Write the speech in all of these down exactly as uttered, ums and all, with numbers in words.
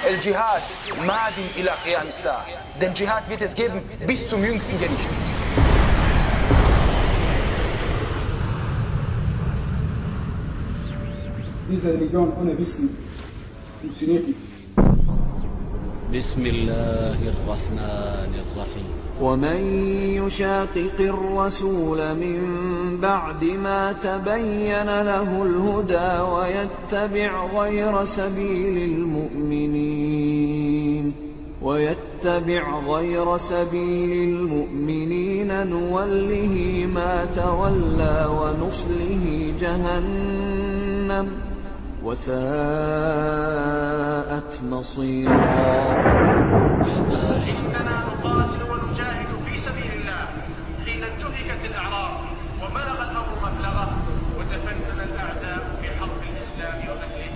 El Jihad madin ila qiyam as-sa'a. Den Jihad wird es geben bis zum jüngsten Gericht. Diese Religion ohne Wissen funktioniert nicht. بسم الله الرحمن الرحيم ومن يشاقق الرسول من بعد ما تبين له الهدى ويتبع غير سبيل المؤمنين ويتبع غير سبيل المؤمنين نوله ما تولى ونصله جهنم وساءت مصيرا. إننا نقاتل ونجاهد في سبيل الله حين انتهكت الأعراض وبلغ الأمر مبلغه وتفنن الأعداء في حرب الإسلام وأهله.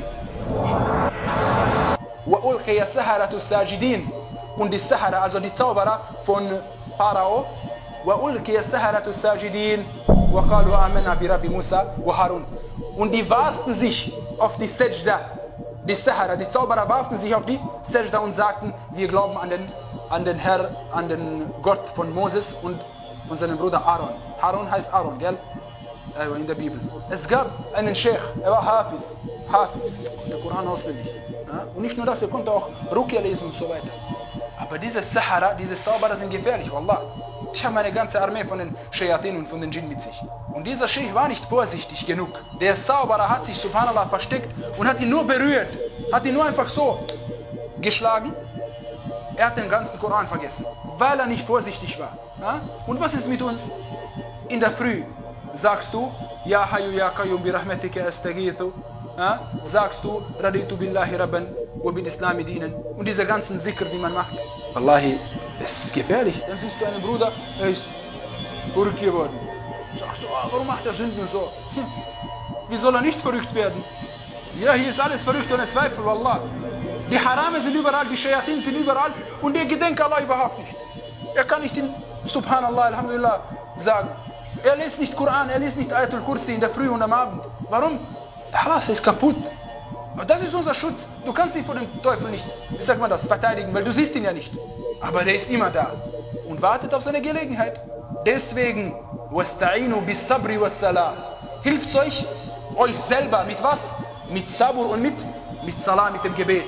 وألقي السحرة الساجدين und die Sahara, also die Zauberer von Pharao, وألقي السحرة الساجدين وقالوا آمنا برب موسى وهارون. Und die warfen sich auf die Sajda, die Sahara, die Zauberer warfen sich auf die Sajda und sagten, wir glauben an den, an den Herr, an den Gott von Moses und von seinem Bruder Aaron. Aaron heißt Aaron, gell? In der Bibel. Es gab einen Sheikh, er war Hafiz, Hafiz, der Koran auswendig. Und nicht nur das, er konnte auch Ruqya lesen und so weiter. Aber diese Sahara, diese Zauberer sind gefährlich, Wallah. Ich habe eine ganze Armee von den Shayatin und von den Djinn mit sich. Und dieser Sheikh war nicht vorsichtig genug. Der Zauberer hat sich, subhanallah, versteckt und hat ihn nur berührt. Hat ihn nur einfach so geschlagen. Er hat den ganzen Koran vergessen, weil er nicht vorsichtig war. Und was ist mit uns? In der Früh sagst du, Ya Hayyu Ya Qayyum bi rahmatika astaghithu. Sagst du, Raditu billahi rabban wa bil Islami dienen. Und diese ganzen Zikr, die man macht. Wallahi, es ist gefährlich. Dann siehst du einen Bruder, er ist verrückt geworden. Sagst du, oh, warum macht er Sünden so? Hm. Wie soll er nicht verrückt werden? Ja, hier ist alles verrückt, ohne Zweifel, Wallah. Die Harame sind überall, die Shayatin sind überall und der gedenkt Allah überhaupt nicht. Er kann nicht in Subhanallah, Alhamdulillah sagen. Er liest nicht Koran, er liest nicht Ayatul Kursi in der Früh und am Abend. Warum? Halas, er ist kaputt. Aber das ist unser Schutz. Du kannst dich vor dem Teufel nicht, wie sagt man das, verteidigen, weil du siehst ihn ja nicht. Aber der ist immer da und wartet auf seine Gelegenheit. Deswegen, wasta'inu bis sabri was salah. Hilft euch, euch selber mit was? Mit Sabur und mit, mit Salah, mit dem Gebet.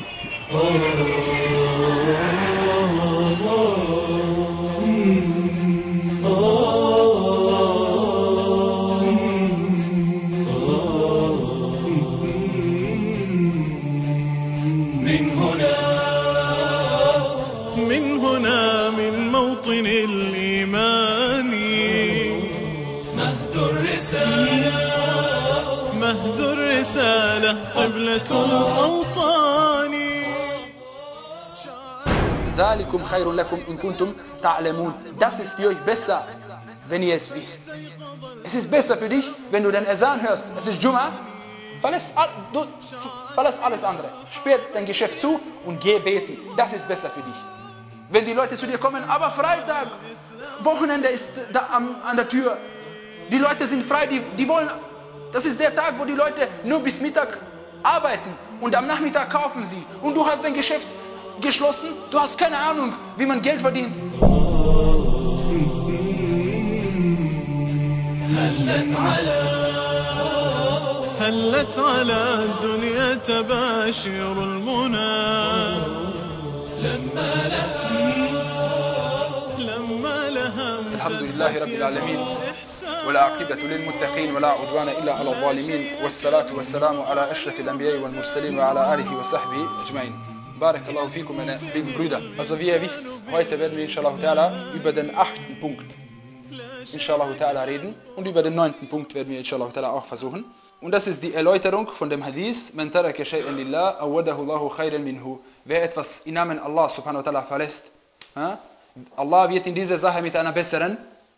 مهد الرسالة قبلة الأوطان. ذلكم خير لكم إن كنتم تعلمون. Das ist für euch besser, wenn ihr es wisst. Es ist besser für dich, wenn du den Azan hörst. Es ist Jum'a. Verlass, du, verlass alles andere. Sperr dein Geschäft zu und geh beten. Das ist besser für dich. Wenn die Leute zu dir kommen, aber Freitag, Wochenende ist da am, an der Tür. Die Leute sind frei, die, die wollen, das ist der Tag, wo die Leute nur bis Mittag arbeiten und am Nachmittag kaufen sie. Und du hast dein Geschäft geschlossen, du hast keine Ahnung, wie man Geld verdient. هلت على الدنيا تباشر المنى لما لها لما لها الحمد لله رب العالمين والعاقبة للمتقين ولا عدوان إلا على الظالمين والصلاة والسلام على أشرف الأنبياء والمرسلين وعلى آله وصحبه أجمعين. Barakallahu fikum, meine lieben Brüder. Also wie ihr wisst, heute werden wir inshallah ta'ala über den achten Punkt inshallah ta'ala reden und über den neunten Punkt werden wir inshallah ta'ala auch versuchen. Und das ist die Erläuterung von dem Hadith, man taraka shay'an lillah awadahu Allahu khayran minhu. Wer etwas im Namen Allah subhanahu wa ta'ala verlässt, Allah wird in dieser Sache mit einer besseren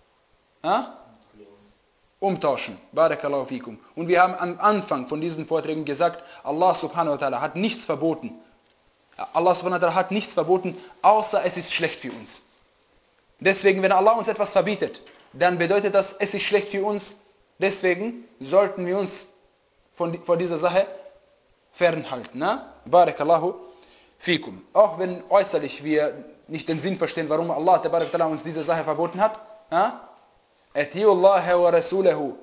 umtauschen. Barakallahu fikum. Und wir haben am Anfang von diesen Vorträgen gesagt, Allah subhanahu wa ta'ala hat nichts verboten. Allah subhanahu wa ta'ala hat nichts verboten, außer es ist schlecht für uns. Deswegen, wenn Allah uns etwas verbietet, dann bedeutet das, es ist schlecht für uns. Deswegen sollten wir uns von, von dieser Sache fernhalten. Ne? Barakallahu fikum. Auch wenn äußerlich wir nicht den Sinn verstehen, warum Allah tabarak wa ta'ala uns diese Sache verboten hat. Atiullaha wa rasulahu.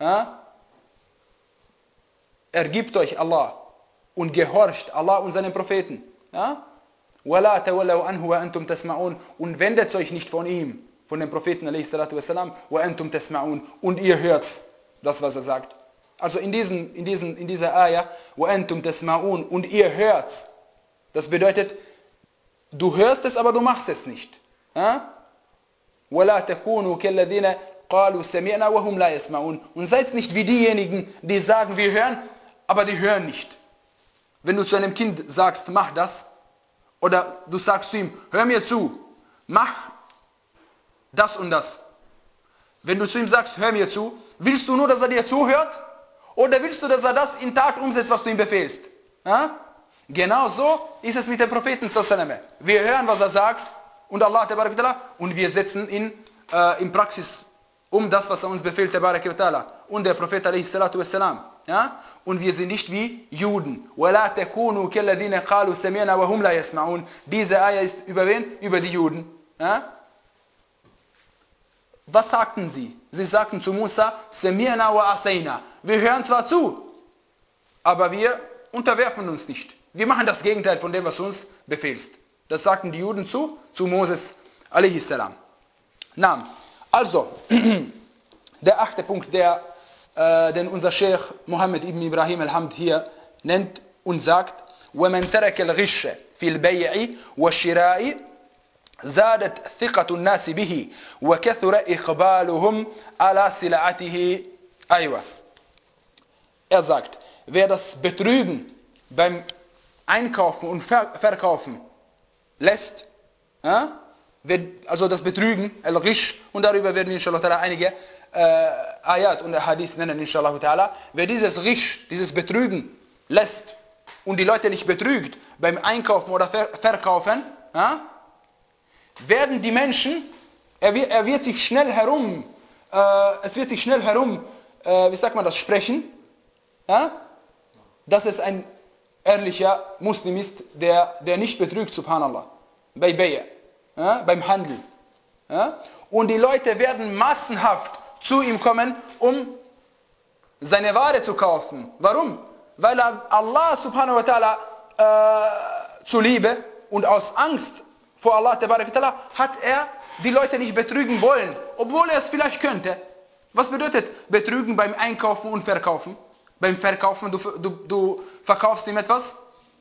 Ergibt euch Allah und gehorcht Allah und seinen Propheten. وَلَا تَوَلَّوْا عَنْهُ وَأَنْتُمْ تَسْمَعُونَ. Und wendet euch nicht von ihm, von dem Propheten alaihi salatu wassalam, وَأَنْتُمْ تَسْمَعُونَ. Und ihr hört das, was er sagt. Also in, diesen, in, diesen, in dieser Ayah, وَأَنْتُمْ تَسْمَعُونَ, und ihr hört. Das bedeutet, du hörst es, aber du machst es nicht. وَلَا تَكُونُوا كَالَّذِينَ قَالُوا سَمِعْنَا وَهُمْ لَا يَسْمَعُونَ. Und seid nicht wie diejenigen, die sagen, wir hören, aber die hören nicht. Wenn du zu einem Kind sagst, mach das, oder du sagst zu ihm, hör mir zu, mach das und das. Wenn du zu ihm sagst, hör mir zu, willst du nur, dass er dir zuhört? Oder willst du, dass er das in Tat umsetzt, was du ihm befehlst? Ja? Genau so ist es mit dem Propheten. Wir hören, was er sagt, und Allah und wir setzen ihn äh, in Praxis um das, was er uns befiehlt, und der Prophet alaihi salatu wassalam. Ja? Und wir sind nicht wie Juden. Diese Ayah ist über wen? Über die Juden. Ja? Was sagten sie? Sie sagten zu Musa, Sami'na wa asayna. Wir hören zwar zu, aber wir unterwerfen uns nicht. Wir machen das Gegenteil von dem, was du uns befehlst. Das sagten die Juden zu, zu Moses alaihi salam. Na, also, der achte Punkt, der Äh, den unser Sheikh Muhammad ibn Ibrahim al-Hamd hier nennt und sagt, وَمَنْ تَرَكَ الْغِشَّ فِي الْبَيْعِ وَالشِّرَاءِ زَادَتْ ثِقَةُ النَّاسِ بِهِ وَكَثُرَ إِقْبَالُهُمْ عَلَى سِلَعَتِهِ. Aywa. Er sagt, wer das Betrügen beim Einkaufen und Ver Verkaufen lässt, ja, also das Betrügen, al-Ghish, und darüber werden wir inshallah einige äh, Ayat und Hadith nennen, inshallah ta'ala. Wer dieses Ghish, dieses Betrügen lässt und die Leute nicht betrügt beim Einkaufen oder Ver Verkaufen, ja, werden die Menschen, er wird, er wird sich schnell herum, äh, es wird sich schnell herum, äh, wie sagt man das, sprechen, ja, dass es ein ehrlicher Muslim ist, der, der nicht betrügt, subhanallah, bei Bay'a, ja, beim Handel. Ja, und die Leute werden massenhaft zu ihm kommen, um seine Ware zu kaufen. Warum? Weil er Allah subhanahu wa ta'ala äh, zuliebe und aus Angst vor Allah ta'ala hat er die Leute nicht betrügen wollen, obwohl er es vielleicht könnte. Was bedeutet betrügen beim Einkaufen und Verkaufen? Beim Verkaufen, du, du, du verkaufst ihm etwas,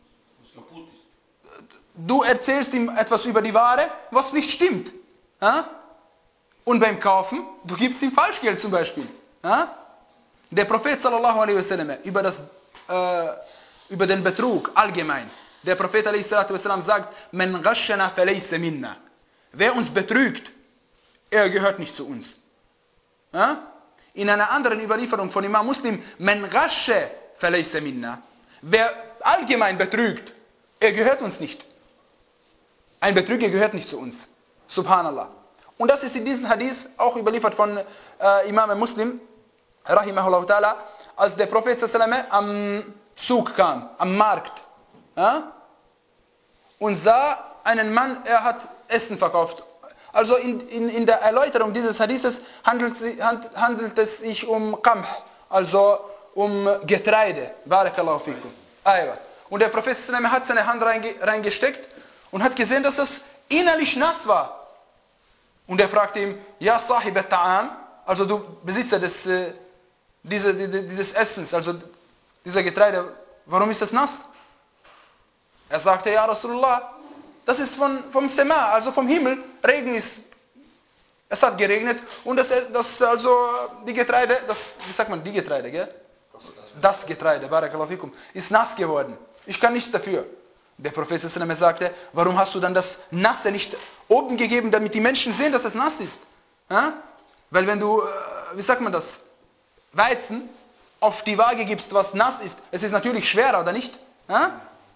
du erzählst ihm etwas über die Ware, was nicht stimmt. Ja? Und beim Kaufen, du gibst ihm Falschgeld zum Beispiel. Ja? Der Prophet sallallahu alaihi wasallam über, das, äh, über den Betrug allgemein, der Prophet alaihi salatu wasallam sagt, Man ghashana falaysa minna. Wer uns betrügt, er gehört nicht zu uns. Ja? In einer anderen Überlieferung von Imam Muslim, Man ghasha falaysa minna. Wer allgemein betrügt, er gehört uns nicht. Ein Betrüger gehört nicht zu uns. Subhanallah. Und das ist in diesem Hadith auch überliefert von äh, Imam Muslim, rahimahullah ta'ala, als der Prophet sallam am Zug kam, am Markt, ja, und sah einen Mann, er hat Essen verkauft. Also in, in, in der Erläuterung dieses Hadithes handelt, handelt es sich um Qamh, also um Getreide. Barakallahu fikum. Und der Prophet sallam hat seine Hand reingesteckt und hat gesehen, dass es innerlich nass war. Und er fragte ihm, Ja Sahib al-Ta'am, also du Besitzer des, äh, diese, die, dieses Essens, also dieser Getreide, warum ist das nass? Er sagte, Ja Rasulullah, das ist von, vom Sema, also vom Himmel, Regen ist, es hat geregnet und das, das also die Getreide, das, wie sagt man, die Getreide, gell? Das Getreide, barakallahu fikum, ist nass geworden. Ich kann nichts dafür. Der Prophet sagte, warum hast du dann das Nasse nicht oben gegeben, damit die Menschen sehen, dass es nass ist? Ja? Weil wenn du, wie sagt man das, Weizen auf die Waage gibst, was nass ist, es ist natürlich schwerer, oder nicht? Ja?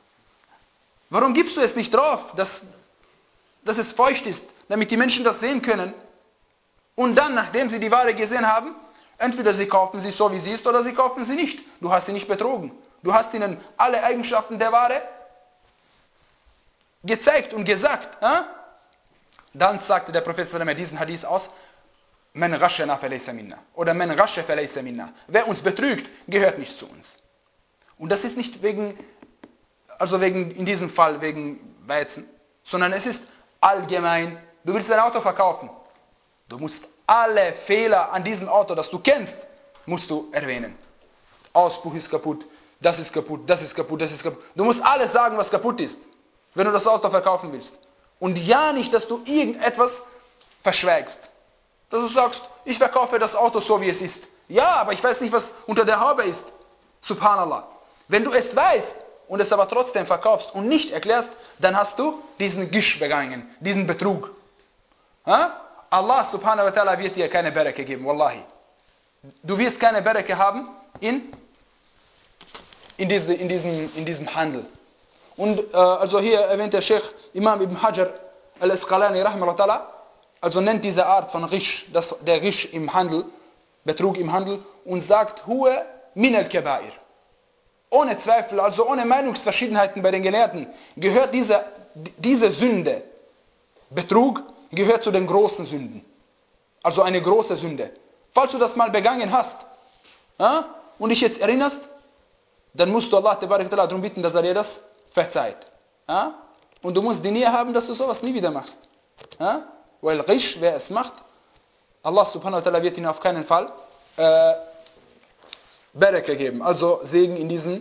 Warum gibst du es nicht drauf, dass, dass es feucht ist, damit die Menschen das sehen können? Und dann, nachdem sie die Ware gesehen haben, entweder sie kaufen sie so, wie sie ist, oder sie kaufen sie nicht. Du hast sie nicht betrogen. Du hast ihnen alle Eigenschaften der Ware gezeigt und gesagt. Äh? Dann sagte der Prophet diesen Hadith aus, Man rashana falaysa minna. Oder Man rasha falaysa minna. Wer uns betrügt, gehört nicht zu uns. Und das ist nicht wegen, also wegen, in diesem Fall wegen Weizen, sondern es ist allgemein. Du willst ein Auto verkaufen. Du musst alle Fehler an diesem Auto, das du kennst, musst du erwähnen. Auspuff ist kaputt, das ist kaputt, das ist kaputt, das ist kaputt. Du musst alles sagen, was kaputt ist, wenn du das Auto verkaufen willst. Und ja nicht, dass du irgendetwas verschweigst. Dass du sagst, ich verkaufe das Auto so, wie es ist. Ja, aber ich weiß nicht, was unter der Haube ist. Subhanallah. Wenn du es weißt und es aber trotzdem verkaufst und nicht erklärst, dann hast du diesen Gisch begangen, diesen Betrug. Ha? Allah subhanahu wa ta'ala wird dir keine Bereke geben, wallahi. Du wirst keine Bereke haben in, in, diese, in, diesem, in diesem Handel. Und äh, also hier erwähnt der Sheikh Imam Ibn Hajar al-Asqalani rahimahullah, also nennt diese Art von Risch, das, der Risch im Handel, Betrug im Handel, und sagt, Huwa min al-Kabair. Ohne Zweifel, also ohne Meinungsverschiedenheiten bei den Gelehrten, gehört diese, diese Sünde, Betrug, gehört zu den großen Sünden. Also eine große Sünde. Falls du das mal begangen hast, ja, und dich jetzt erinnerst, dann musst du Allah darum bitten, dass er dir das verzeiht. Ja? Und du musst die Nähe haben, dass du sowas nie wieder machst. Ja? Weil Risch, wer es macht, Allah subhanahu wa ta'ala wird ihn auf keinen Fall äh, Bereke geben. Also Segen in diesen,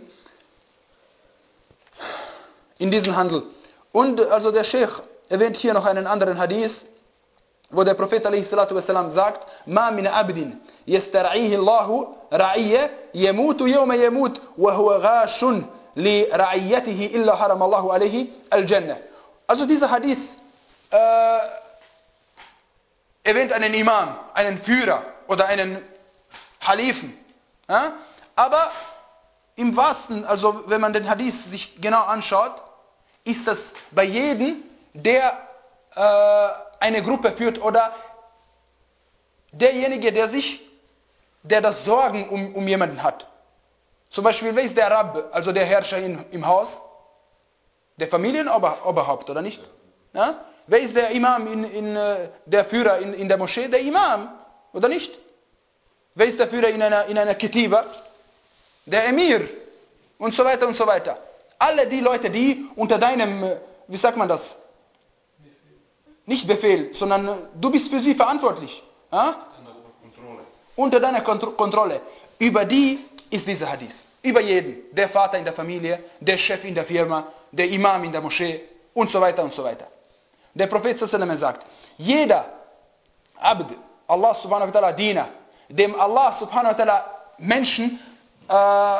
in diesen Handel. Und also der Sheikh erwähnt hier noch einen anderen Hadith, wo der Prophet alaihi salatu wassalam sagt, Ma min abdin yastar'ihi Allahu ra'iyya yamutu yawma yamut wa huwa ghashun li ra'iyatihi illa haram Allahu alayhi al-Jannah. Also dieser Hadith äh, erwähnt einen Imam, einen Führer oder einen Halifen. Ja? Aber im wahrsten, also wenn man den Hadith sich genau anschaut, ist das bei jedem, der äh, eine Gruppe führt oder derjenige, der sich, der das Sorgen um, um jemanden hat. Zum Beispiel, wer ist der Rabb, also der Herrscher in, im Haus? Der Familienoberhaupt, oder nicht? Ja? Wer ist der Imam, in, in, der Führer in, in der Moschee? Der Imam, oder nicht? Wer ist der Führer in einer, in einer Ketiba? Der Emir, und so weiter und so weiter. Alle die Leute, die unter deinem, wie sagt man das? Nicht Befehl, sondern du bist für sie verantwortlich. Ja? Unter deiner Kontro- Kontrolle. Über die ist dieser Hadith. Über jeden. Der Vater in der Familie, der Chef in der Firma, der Imam in der Moschee und so weiter und so weiter. Der Prophet sallallahu alaihi wasallam sagt, jeder Abd, Allah subhanahu wa ta'ala Diener, dem Allah subhanahu wa ta'ala Menschen äh,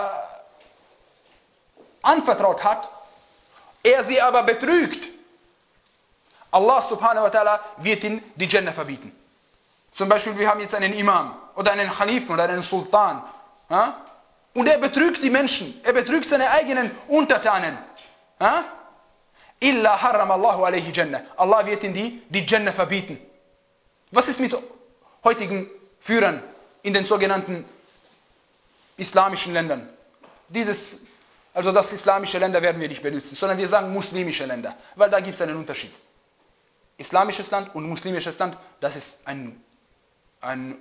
anvertraut hat, er sie aber betrügt, Allah subhanahu wa ta'ala wird ihn die Jannah verbieten. Zum Beispiel, wir haben jetzt einen Imam oder einen Khalifen oder einen Sultan. Ja? Und er betrügt die Menschen. Er betrügt seine eigenen Untertanen. Ja? Illa haram Allahu alayhi Jannah. Allah wird ihn die, die Jannah verbieten. Was ist mit heutigen Führern in den sogenannten islamischen Ländern? Dieses, also das islamische Länder werden wir nicht benutzen, sondern wir sagen muslimische Länder, weil da gibt es einen Unterschied. Islamisches Land und muslimisches Land, das ist ein, ein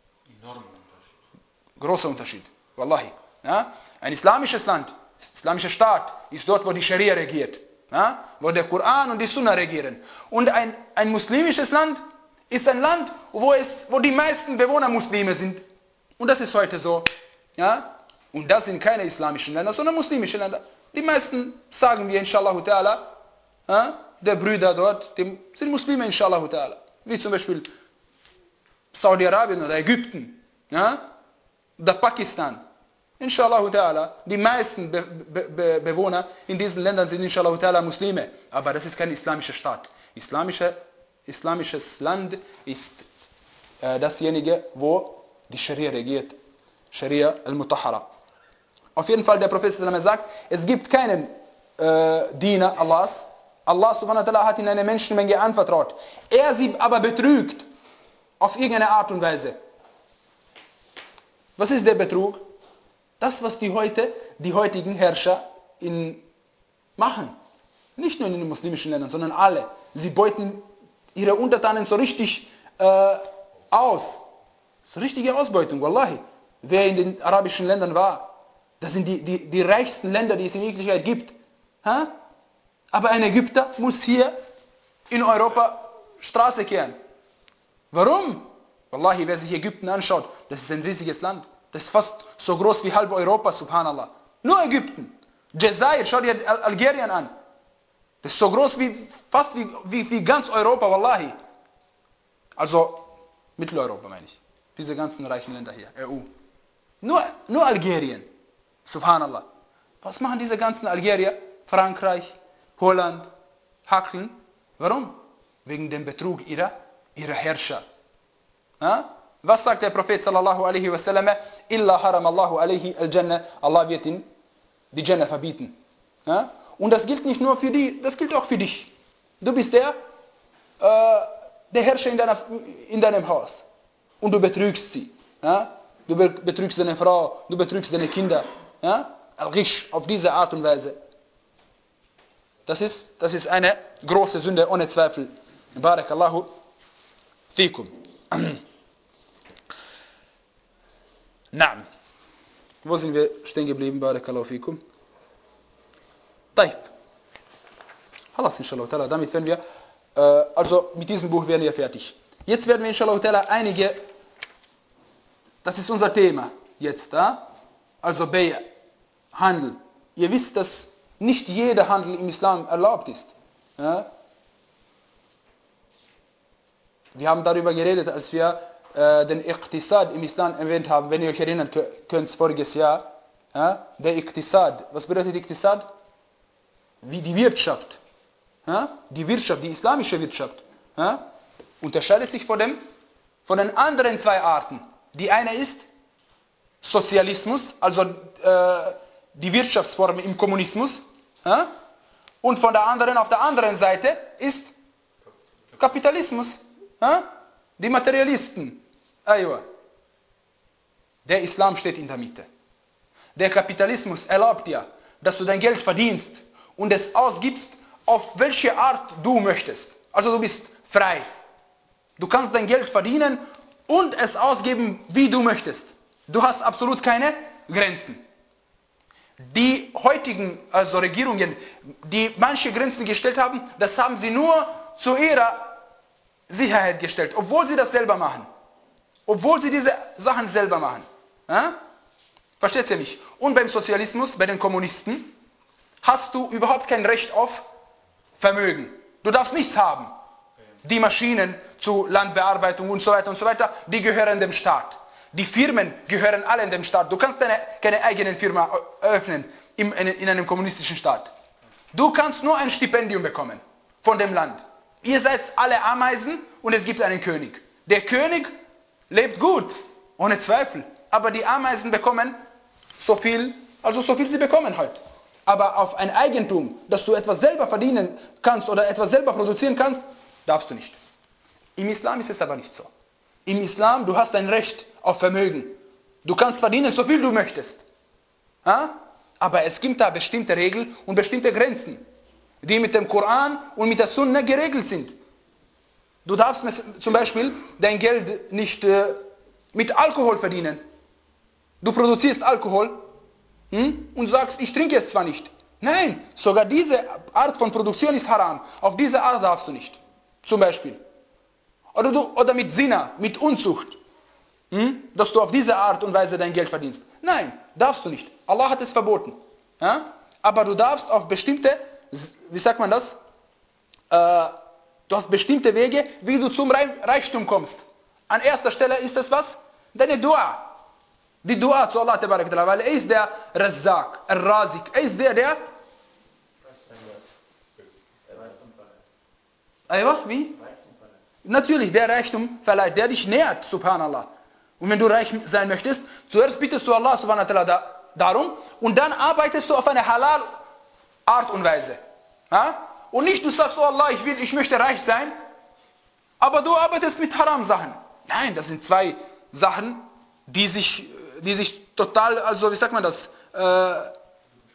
großer Unterschied. Wallahi. Ja? Ein islamisches Land, islamischer Staat, ist dort, wo die Scharia regiert. Ja? Wo der Koran und die Sunna regieren. Und ein, ein muslimisches Land ist ein Land, wo, es, wo die meisten Bewohner Muslime sind. Und das ist heute so. Ja? Und das sind keine islamischen Länder, sondern muslimische Länder. Die meisten, sagen wir inshallah ta'ala, ja? der Brüder dort, die sind Muslime inshallah ta'ala. Wie zum Beispiel Saudi-Arabien oder Ägypten, ja? oder Pakistan. Inshallah ta'ala, die meisten Be Be Bewohner in diesen Ländern sind inshallah ta'ala Muslime. Aber das ist kein islamischer Staat. Islamische, islamisches Land ist äh, dasjenige, wo die Scharia regiert. Scharia al-Mutahhara. Auf jeden Fall, der Prophet sagt, es gibt keinen äh, Diener Allahs. Allah subhanahu wa ta'ala hat in eine Menschenmenge anvertraut. Er sie aber betrügt. Auf irgendeine Art und Weise. Was ist der Betrug? Das, was die heute, die heutigen Herrscher in machen. Nicht nur in den muslimischen Ländern, sondern alle. Sie beuten ihre Untertanen so richtig äh, aus. So richtige Ausbeutung, wallahi. Wer in den arabischen Ländern war, das sind die, die, die reichsten Länder, die es in Wirklichkeit gibt. Ha? Aber ein Ägypter muss hier in Europa Straße kehren. Warum? Wallahi, wer sich Ägypten anschaut, das ist ein riesiges Land. Das ist fast so groß wie halb Europa, subhanallah. Nur Ägypten. Jazair, schau dir Algerien an. Das ist so groß wie fast wie, wie, wie ganz Europa, wallahi. Also Mitteleuropa meine ich. Diese ganzen reichen Länder hier, E U. Nur, nur Algerien. Subhanallah. Was machen diese ganzen Algerier? Frankreich, Holland, Hackeln. Warum? Wegen dem Betrug ihrer, ihrer Herrscher. Ja? Was sagt der Prophet sallallahu alaihi wasallam? Illa haram Allahu alaihi al-Jannah. Allah wird ihn die Jannah verbieten. Ja? Und das gilt nicht nur für die, das gilt auch für dich. Du bist der, äh, der Herrscher in, deiner, in deinem Haus. Und du betrügst sie. Ja? Du betrügst deine Frau, du betrügst deine Kinder. Ja? Al-Ghish, auf diese Art und Weise. Das ist, das ist eine große Sünde, ohne Zweifel. Barakallahu fikum. Naam. Wo sind wir stehen geblieben? Barakallahu fikum. Taib. Halas, inshallah ta'ala. Damit werden wir, äh, also mit diesem Buch werden wir fertig. Jetzt werden wir inshallah ta'ala einige, das ist unser Thema jetzt, äh? Also Bay', Handel. Ihr wisst, dass nicht jeder Handel im Islam erlaubt ist. Ja? Wir haben darüber geredet, als wir äh, den Iqtisad im Islam erwähnt haben, wenn ihr euch erinnern könnt, voriges Jahr. Ja? Der Iqtisad. Was bedeutet Iqtisad? Wie die Wirtschaft. Ja? Die Wirtschaft, die islamische Wirtschaft. Ja? Unterscheidet sich von, dem, von den anderen zwei Arten. Die eine ist Sozialismus, also äh, die Wirtschaftsform im Kommunismus. Ja? Und von der anderen, auf der anderen Seite ist Kapitalismus. Ja? Die Materialisten. Aywa. Der Islam steht in der Mitte. Der Kapitalismus erlaubt dir, dass du dein Geld verdienst und es ausgibst, auf welche Art du möchtest. Also du bist frei. Du kannst dein Geld verdienen und es ausgeben, wie du möchtest. Du hast absolut keine Grenzen. Die heutigen also Regierungen, die manche Grenzen gestellt haben, das haben sie nur zu ihrer Sicherheit gestellt, obwohl sie das selber machen. Obwohl sie diese Sachen selber machen. Ja? Versteht ihr mich? Und beim Sozialismus, bei den Kommunisten, hast du überhaupt kein Recht auf Vermögen. Du darfst nichts haben. Die Maschinen zur Landbearbeitung und so weiter und so weiter, die gehören dem Staat. Die Firmen gehören alle dem Staat. Du kannst deine, keine eigene Firma eröffnen in, in einem kommunistischen Staat. Du kannst nur ein Stipendium bekommen von dem Land. Ihr seid alle Ameisen und es gibt einen König. Der König lebt gut, ohne Zweifel. Aber die Ameisen bekommen so viel, also so viel sie bekommen halt. Aber auf ein Eigentum, dass du etwas selber verdienen kannst oder etwas selber produzieren kannst, darfst du nicht. Im Islam ist es aber nicht so. Im Islam, du hast ein Recht auf Vermögen. Du kannst verdienen, so viel du möchtest. Ja? Aber es gibt da bestimmte Regeln und bestimmte Grenzen, die mit dem Koran und mit der Sunna geregelt sind. Du darfst zum Beispiel dein Geld nicht äh, mit Alkohol verdienen. Du produzierst Alkohol hm, und sagst, ich trinke es zwar nicht. Nein, sogar diese Art von Produktion ist haram. Auf diese Art darfst du nicht. Zum Beispiel. Oder, du, oder mit Zina, mit Unzucht. Hm, dass du auf diese Art und Weise dein Geld verdienst. Nein, darfst du nicht. Allah hat es verboten. Ja? Aber du darfst auf bestimmte, wie sagt man das? Äh, du hast bestimmte Wege, wie du zum Reichtum kommst. An erster Stelle ist es was? Deine Dua. Die Dua zu Allah, weil er ist der Razzaq, Ar-Razik. Er ist der, der... Aywa, wie? Natürlich, der Reichtum verleiht, der dich nährt, subhanallah. Und wenn du reich sein möchtest, zuerst bittest du Allah subhanahu wa ta'ala da, darum und dann arbeitest du auf eine halal Art und Weise. Ja? Und nicht du sagst, oh Allah, ich will, ich möchte reich sein, aber du arbeitest mit Haram Sachen. Nein, das sind zwei Sachen, die sich, die sich total, also wie sagt man das, äh,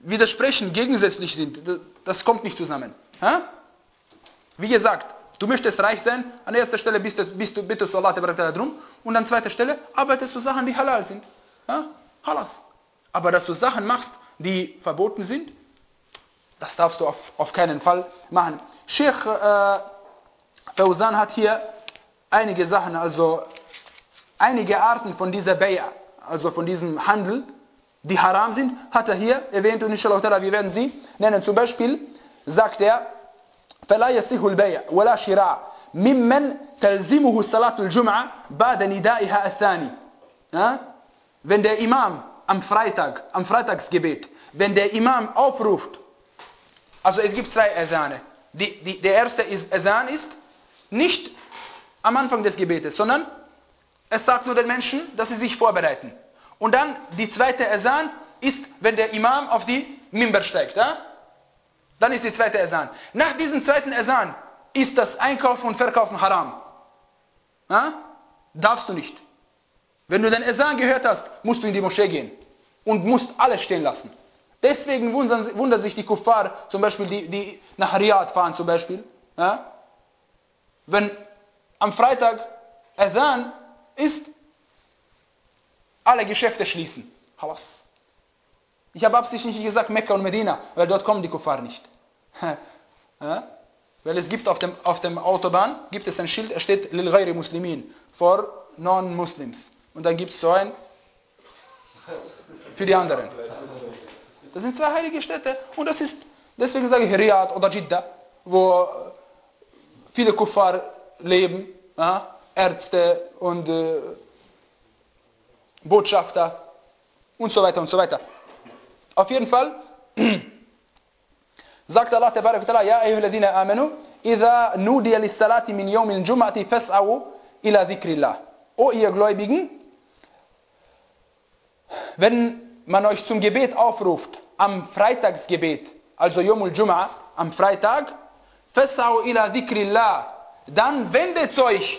widersprechen, gegensätzlich sind. Das kommt nicht zusammen. Ha? Wie gesagt, du möchtest reich sein, an erster Stelle bist du, bist du, bittest du Allah darum und an zweiter Stelle arbeitest du Sachen, die halal sind. Ja? Halas. Aber dass du Sachen machst, die verboten sind, das darfst du auf, auf keinen Fall machen. Sheikh äh, Fawzan hat hier einige Sachen, also einige Arten von dieser Bay', also von diesem Handel, die haram sind, hat er hier erwähnt und inshallah, wir werden sie nennen. Zum Beispiel sagt er, فلا يصح البيع ولا شراء ممن تلزمه صلاة الجمعة بعد ندائها الثاني. Wenn der Imam am Freitag, am Freitagsgebet, wenn der Imam aufruft, also es gibt zwei Adhane. Die, die, der erste ist, Adhan ist nicht am Anfang des Gebetes, sondern es sagt nur den Menschen, dass sie sich vorbereiten. Und dann die zweite Adhan ist, wenn der Imam auf die Mimbar steigt. Ja? Dann ist die zweite Adhan. Nach diesem zweiten Adhan ist das Einkaufen und Verkaufen haram. Ja? Darfst du nicht. Wenn du den Adhan gehört hast, musst du in die Moschee gehen und musst alles stehen lassen. Deswegen wundern, wundern sich die Kuffar, zum Beispiel die, die nach Riyadh fahren zum Beispiel. Ja? Wenn am Freitag Adhan ist, alle Geschäfte schließen. Halas. Ich habe absichtlich nicht gesagt Mekka und Medina, weil dort kommen die Kuffar nicht. Ja? Weil es gibt auf dem, auf dem Autobahn, gibt es ein Schild, es steht Lil Ghayri Muslimin, for Non-Muslims. Und dann gibt es so ein für die anderen. Das sind zwei heilige Städte und das ist, deswegen sage ich Riyadh oder Jeddah, wo viele Kuffar leben, ja? Ärzte und äh, Botschafter und so weiter und so weiter. Auf jeden Fall sagt Allah tabarak wa ta'ala, ja ayyuhalladhina amanu, idha nudiya lis-salati min yawmil jum'ati fas'au ila dhikrillah. O ihr Gläubigen, wenn man euch zum Gebet aufruft, am Freitagsgebet, also Yawmul Jum'a, am Freitag, fas'au ila dhikrillah, dann wendet euch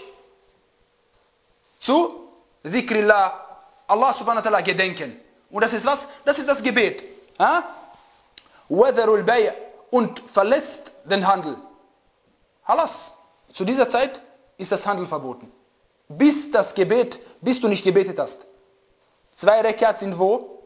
zu Dhikrillah, Allah subhanahu wa ta'ala gedenken. Und das ist was? Das ist das Gebet. Wadharul bay' und verlässt den Handel. Halas. Zu dieser Zeit ist das Handel verboten. Bis das Gebet, bis du nicht gebetet hast. Zwei Rekat sind wo?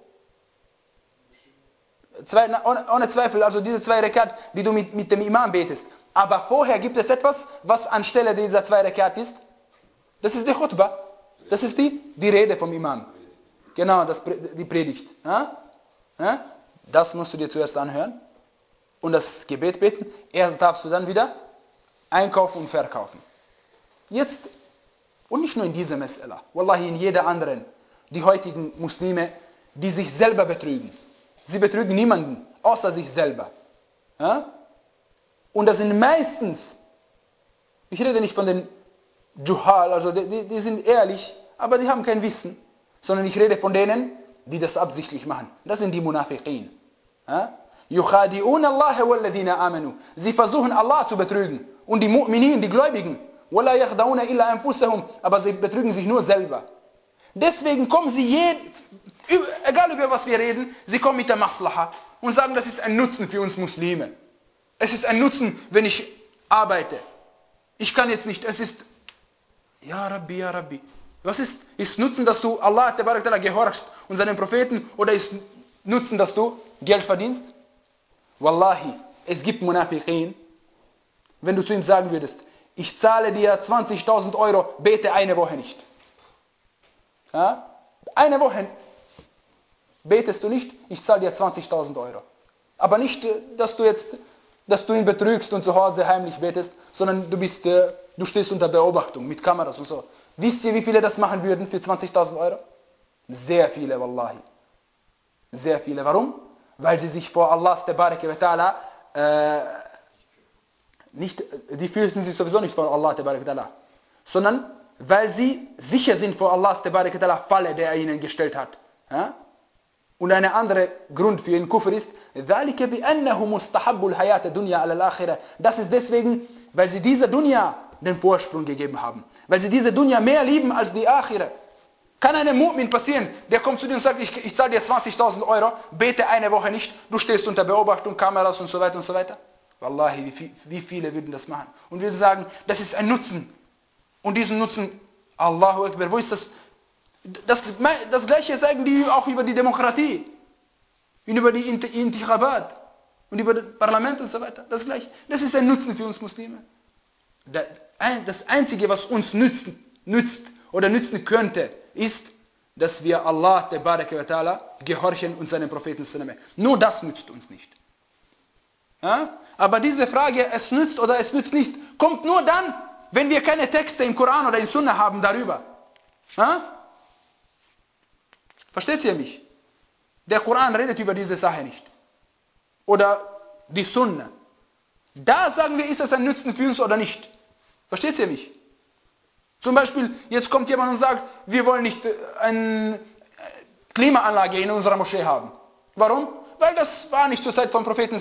Zwei, ohne, ohne Zweifel, also diese zwei Rekat, die du mit, mit dem Imam betest. Aber vorher gibt es etwas, was anstelle dieser zwei Rekat ist. Das ist die Khutbah. Das ist die, die Rede vom Imam. Genau, das, die Predigt. Ja? Ja? Das musst du dir zuerst anhören und das Gebet beten. Erst darfst du dann wieder einkaufen und verkaufen. Jetzt, und nicht nur in dieser Mas'ala, wallahi in jeder anderen, die heutigen Muslime, die sich selber betrügen. Sie betrügen niemanden, außer sich selber. Ja? Und das sind meistens, ich rede nicht von den Juhal, also die, die, die sind ehrlich, aber die haben kein Wissen. Sondern ich rede von denen, die das absichtlich machen. Das sind die Munafiqin. Yukhadi'un Allah walladhina amanu. Sie versuchen Allah zu betrügen. Und die Mu'minin, die Gläubigen. Wala yakhda'una illa anfusahum. Aber sie betrügen sich nur selber. Deswegen kommen sie, je, egal über was wir reden, sie kommen mit der Maslaha und sagen, das ist ein Nutzen für uns Muslime. Es ist ein Nutzen, wenn ich arbeite. Ich kann jetzt nicht, es ist, ja Rabbi, ja Rabbi. Was ist, ist Nutzen, dass du Allah gehorchst und seinen Propheten, oder ist Nutzen, dass du Geld verdienst? Wallahi, es gibt Munafiqin, wenn du zu ihm sagen würdest, ich zahle dir zwanzigtausend Euro, bete eine Woche nicht. Ja? Eine Woche betest du nicht, ich zahle dir zwanzigtausend Euro. Aber nicht, dass du jetzt, dass du ihn betrügst und zu Hause heimlich betest, sondern du bist, du stehst unter Beobachtung mit Kameras und so. Wisst ihr, wie viele das machen würden für zwanzigtausend Euro? Sehr viele, wallahi. Sehr viele. Warum? Weil sie sich vor Allah tabaraka wa ta'ala äh, nicht, die fürchten sich sowieso nicht vor Allah tabaraka wa ta'ala, sondern weil sie sicher sind vor Allah tabaraka wa ta'ala Falle, der er ihnen gestellt hat. Ja? Und ein anderer Grund für ihren Kufr ist, das ist deswegen, weil sie dieser Dunya den Vorsprung gegeben haben. Weil sie diese Dunya mehr lieben als die Akhira. Kann einem Mu'min passieren, der kommt zu dir und sagt, ich, ich zahle dir zwanzigtausend Euro, bete eine Woche nicht, du stehst unter Beobachtung, Kameras und so weiter und so weiter. Wallahi, wie, viel, wie viele würden das machen? Und wir sagen, das ist ein Nutzen. Und diesen Nutzen, Allahu Akbar, wo ist das? Das, das Gleiche sagen die auch über die Demokratie. Und über die Intikhabat. Und über das Parlament und so weiter. Das Gleiche. Das ist ein Nutzen für uns Muslime. Das Einzige, was uns nützt, nützt oder nützen könnte, ist, dass wir Allah, der Baraka wa Ta'ala, gehorchen und seinen Propheten. Nur das nützt uns nicht. Ja? Aber diese Frage, es nützt oder es nützt nicht, kommt nur dann, wenn wir keine Texte im Koran oder in Sunna haben darüber. Ja? Versteht ihr mich? Der Koran redet über diese Sache nicht. Oder die Sunna. Da sagen wir, ist das ein Nutzen für uns oder nicht. Versteht ihr mich? Zum Beispiel, jetzt kommt jemand und sagt, wir wollen nicht eine Klimaanlage in unserer Moschee haben. Warum? Weil das war nicht zur Zeit vom Propheten.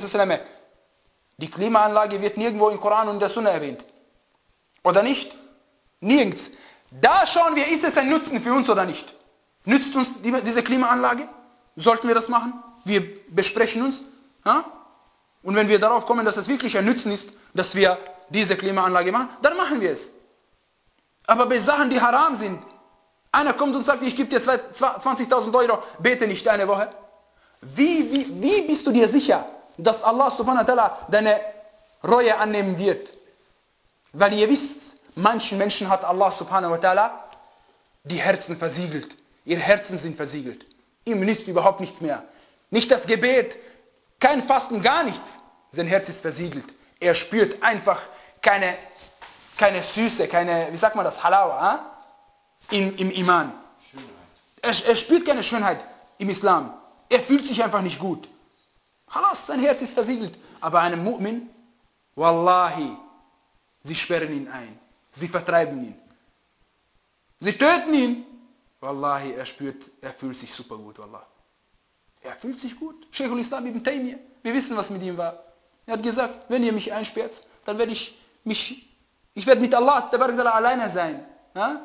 Die Klimaanlage wird nirgendwo im Koran und in der Sunna erwähnt. Oder nicht? Nirgends. Da schauen wir, ist es ein Nutzen für uns oder nicht. Nützt uns die, diese Klimaanlage? Sollten wir das machen? Wir besprechen uns. Ja? Und wenn wir darauf kommen, dass es wirklich ein Nutzen ist, dass wir diese Klimaanlage machen, dann machen wir es. Aber bei Sachen, die haram sind, einer kommt und sagt, ich gebe dir zwanzigtausend Euro, bete nicht eine Woche. Wie, wie, wie bist du dir sicher, dass Allah subhanahu wa ta'ala deine Reue annehmen wird? Weil ihr wisst, manchen Menschen hat Allah subhanahu wa ta'ala die Herzen versiegelt. Ihre Herzen sind versiegelt. Ihm nützt überhaupt nichts mehr. Nicht das Gebet, kein Fasten, gar nichts. Sein Herz ist versiegelt. Er spürt einfach keine, keine Süße, keine, wie sagt man das, Halawa, äh? Im, im Iman. Er, er spürt keine Schönheit im Islam. Er fühlt sich einfach nicht gut. Halas, sein Herz ist versiegelt. Aber einem Mu'min, Wallahi, sie sperren ihn ein. Sie vertreiben ihn. Sie töten ihn. Wallahi, er spürt, er fühlt sich super gut, Wallah. Er fühlt sich gut. Sheikh al-Islam ibn Taymiyyah, wir wissen, was mit ihm war. Er hat gesagt, wenn ihr mich einsperrt, dann werde ich mich, ich werde mit Allah alleine sein. Ja?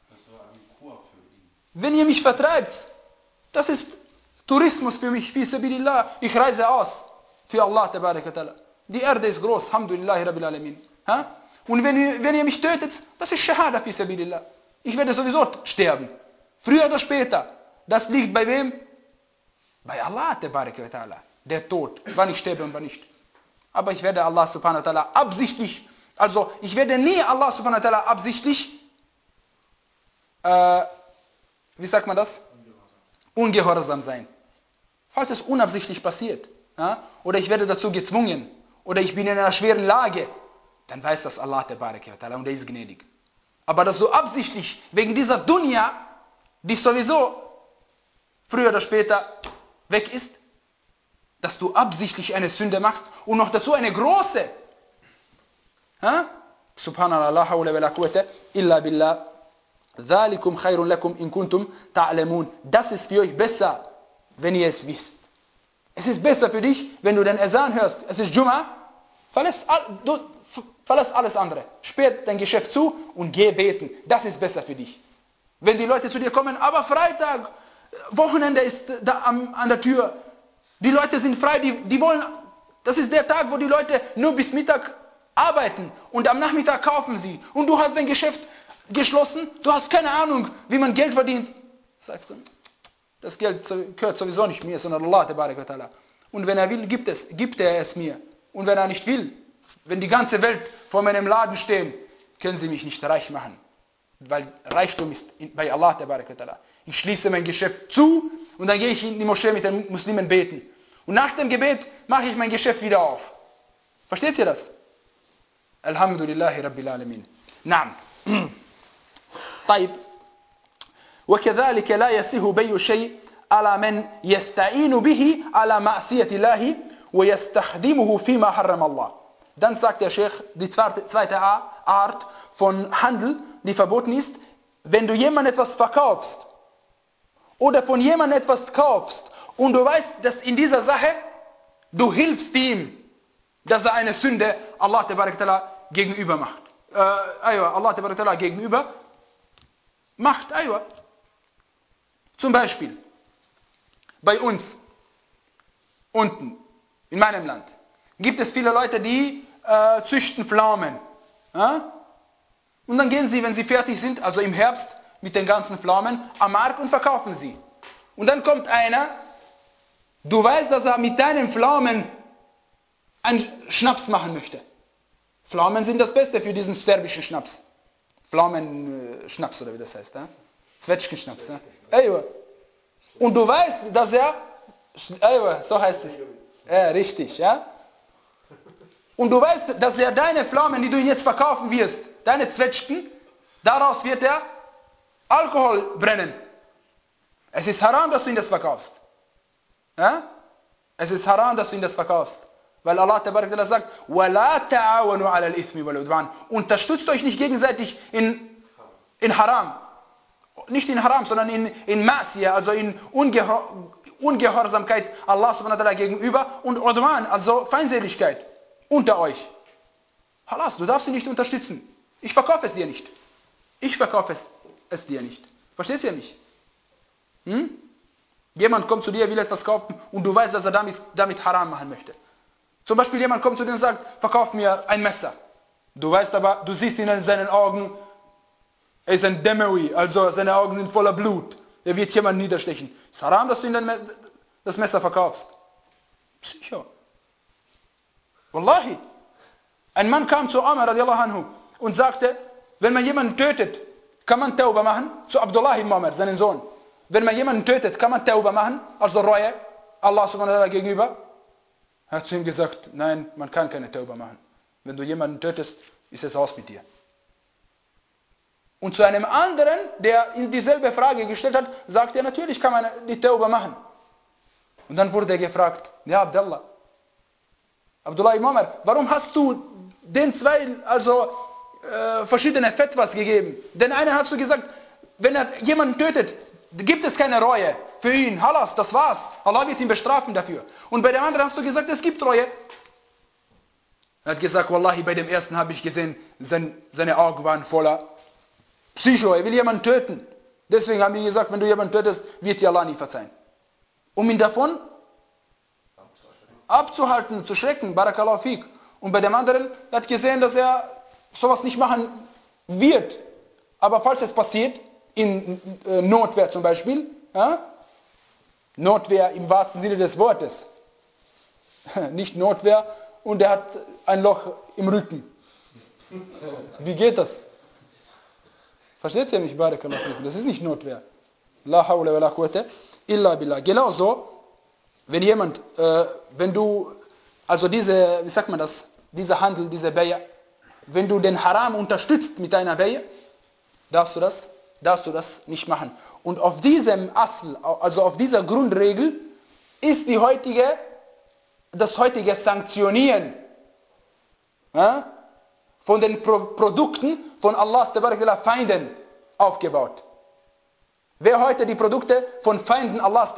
Wenn ihr mich vertreibt, das ist Tourismus für mich, fi sabilillah. Ich reise aus für Allah. Die Erde ist groß, alhamdulillah, rabbil alamin. Ja? Und wenn ihr, wenn ihr mich tötet, das ist Shahada fi sabilillah. Ich werde sowieso sterben. Früher oder später. Das liegt bei wem? Bei Allah, der Tod. Wann ich sterbe und wann nicht. Aber ich werde Allah subhanahu wa ta'ala absichtlich, also ich werde nie Allah subhanahu wa ta'ala absichtlich, äh, wie sagt man das? Ungehorsam sein. Falls es unabsichtlich passiert, ja, oder ich werde dazu gezwungen, oder ich bin in einer schweren Lage, dann weiß das Allah und er ist gnädig. Aber dass du absichtlich, wegen dieser Dunya, die sowieso früher oder später weg ist, dass du absichtlich eine Sünde machst und noch dazu eine große. Ha? Subhanallah, la hawla wa la quwwata illa billah. Dhalikum khairun lakum in kuntum ta'lamun. Das ist für euch besser, wenn ihr es wisst. Es ist besser für dich, wenn du den Azan hörst. Es ist Jum'a. Verlass, du, verlass alles andere. Sperr dein Geschäft zu und geh beten. Das ist besser für dich. Wenn die Leute zu dir kommen, aber Freitag, Wochenende ist da am, an der Tür. Die Leute sind frei, die, die wollen, das ist der Tag, wo die Leute nur bis Mittag arbeiten und am Nachmittag kaufen sie. Und du hast dein Geschäft geschlossen, du hast keine Ahnung, wie man Geld verdient. Sagst du, das Geld gehört sowieso nicht mir, sondern Allah. Und wenn er will, gibt es, gibt er es mir. Und wenn er nicht will, wenn die ganze Welt vor meinem Laden stehen, können sie mich nicht reich machen. Weil Reichtum ist bei Allah. Ich schließe mein Geschäft zu und dann gehe ich in die Moschee mit den Muslimen beten. Und nach dem Gebet mache ich mein Geschäft wieder auf. Versteht ihr das? Alhamdulillahi Rabbil Alamin. Naam. طيب. وكذلك لا يصح بيع شيء على من يستعين به على معصية الله ويستخدمه فيما حرم الله. Dann sagt der Sheikh, die zweite Art von Handel, die verboten ist, wenn du jemandem etwas verkaufst oder von jemandem etwas kaufst und du weißt, dass in dieser Sache du hilfst ihm, dass er eine Sünde Allah gegenüber macht. Äh, Allah gegenüber macht. Zum Beispiel, bei uns, unten, in meinem Land, gibt es viele Leute, die äh, züchten Pflaumen. Ja? Und dann gehen sie, wenn sie fertig sind, also im Herbst, mit den ganzen Pflaumen, am Markt und verkaufen sie. Und dann kommt einer, du weißt, dass er mit deinen Pflaumen einen Schnaps machen möchte. Pflaumen sind das Beste für diesen serbischen Schnaps. Pflaumenschnaps oder wie das heißt. Ja? Zwetschgenschnaps. Ja? Ewa. Und du weißt, dass er, Ewa, so heißt es. Ja, richtig. Ja? Und du weißt, dass er deine Pflaumen, die du jetzt verkaufen wirst, deine Zwetschgen, daraus wird er Alkohol brennen. Es ist haram, dass du ihn das verkaufst. Ja? Es ist haram, dass du ihn das verkaufst. Weil Allah Tabarak sagt, وَلَا تَعَوَنُوا عَلَى الْإِثْمِ وَالْعُدْوَانِ. Unterstützt euch nicht gegenseitig in, in Haram. Nicht in Haram, sondern in, in Ma'siyah, also in Ungehor, Ungehorsamkeit Allah subhanahu wa ta'ala gegenüber und Udwan, also Feindseligkeit unter euch. Halas, du darfst sie nicht unterstützen. Ich verkaufe es dir nicht. Ich verkaufe es, es dir nicht. Verstehst du ja nicht? Hm? Jemand kommt zu dir, will etwas kaufen und du weißt, dass er damit, damit Haram machen möchte. Zum Beispiel jemand kommt zu dir und sagt, verkauf mir ein Messer. Du weißt aber, du siehst ihn in seinen Augen, er ist ein Demawi, also seine Augen sind voller Blut. Er wird jemanden niederstechen. Es ist haram, dass du ihm das Messer verkaufst. Sicher. Wallahi. Ein Mann kam zu Umar radiallahu anhu und sagte, wenn man jemanden tötet, kann man Tauba machen? Zu Abdullah ibn Umar, seinen Sohn. Wenn man jemanden tötet, kann man Tauba machen? Also Reue, Allah subhanahu wa ta'ala gegenüber? Er hat zu ihm gesagt, nein, man kann keine Tauba machen. Wenn du jemanden tötest, ist es aus mit dir. Und zu einem anderen, der ihm dieselbe Frage gestellt hat, sagt er, natürlich kann man die Tauba machen. Und dann wurde er gefragt, ja Abdullah, Abdullah ibn Umar, warum hast du den zwei also äh, verschiedene Fetwas gegeben? Den einen hast du gesagt, wenn er jemanden tötet, gibt es keine Reue für ihn. Halas, das war's. Allah wird ihn bestrafen dafür. Und bei dem anderen hast du gesagt, es gibt Reue. Er hat gesagt, Wallahi, bei dem ersten habe ich gesehen, sein, seine Augen waren voller Psycho. Er will jemanden töten. Deswegen haben wir gesagt, wenn du jemanden tötest, wird dir Allah nie verzeihen. Um ihn davon abzuhalten, zu schrecken. Barakallahu fik. Und bei dem anderen hat gesehen, dass er sowas nicht machen wird. Aber falls es passiert, in äh, Notwehr zum Beispiel, ja? Notwehr im wahrsten Sinne des Wortes, nicht Notwehr und er hat ein Loch im Rücken. Wie geht das? Versteht ihr mich? Das ist nicht Notwehr. La hawla wa la quwwata illa billah. Genauso, wenn jemand, äh, wenn du, also diese, wie sagt man das, dieser Handel, diese Baya, wenn du den Haram unterstützt mit deiner Baya, darfst du das darfst du das nicht machen. Und auf diesem Asl, also auf dieser Grundregel, ist die heutige, das heutige Sanktionieren ja, von den Pro Produkten von Allahs Feinden aufgebaut. Wer heute die Produkte von Feinden Allahs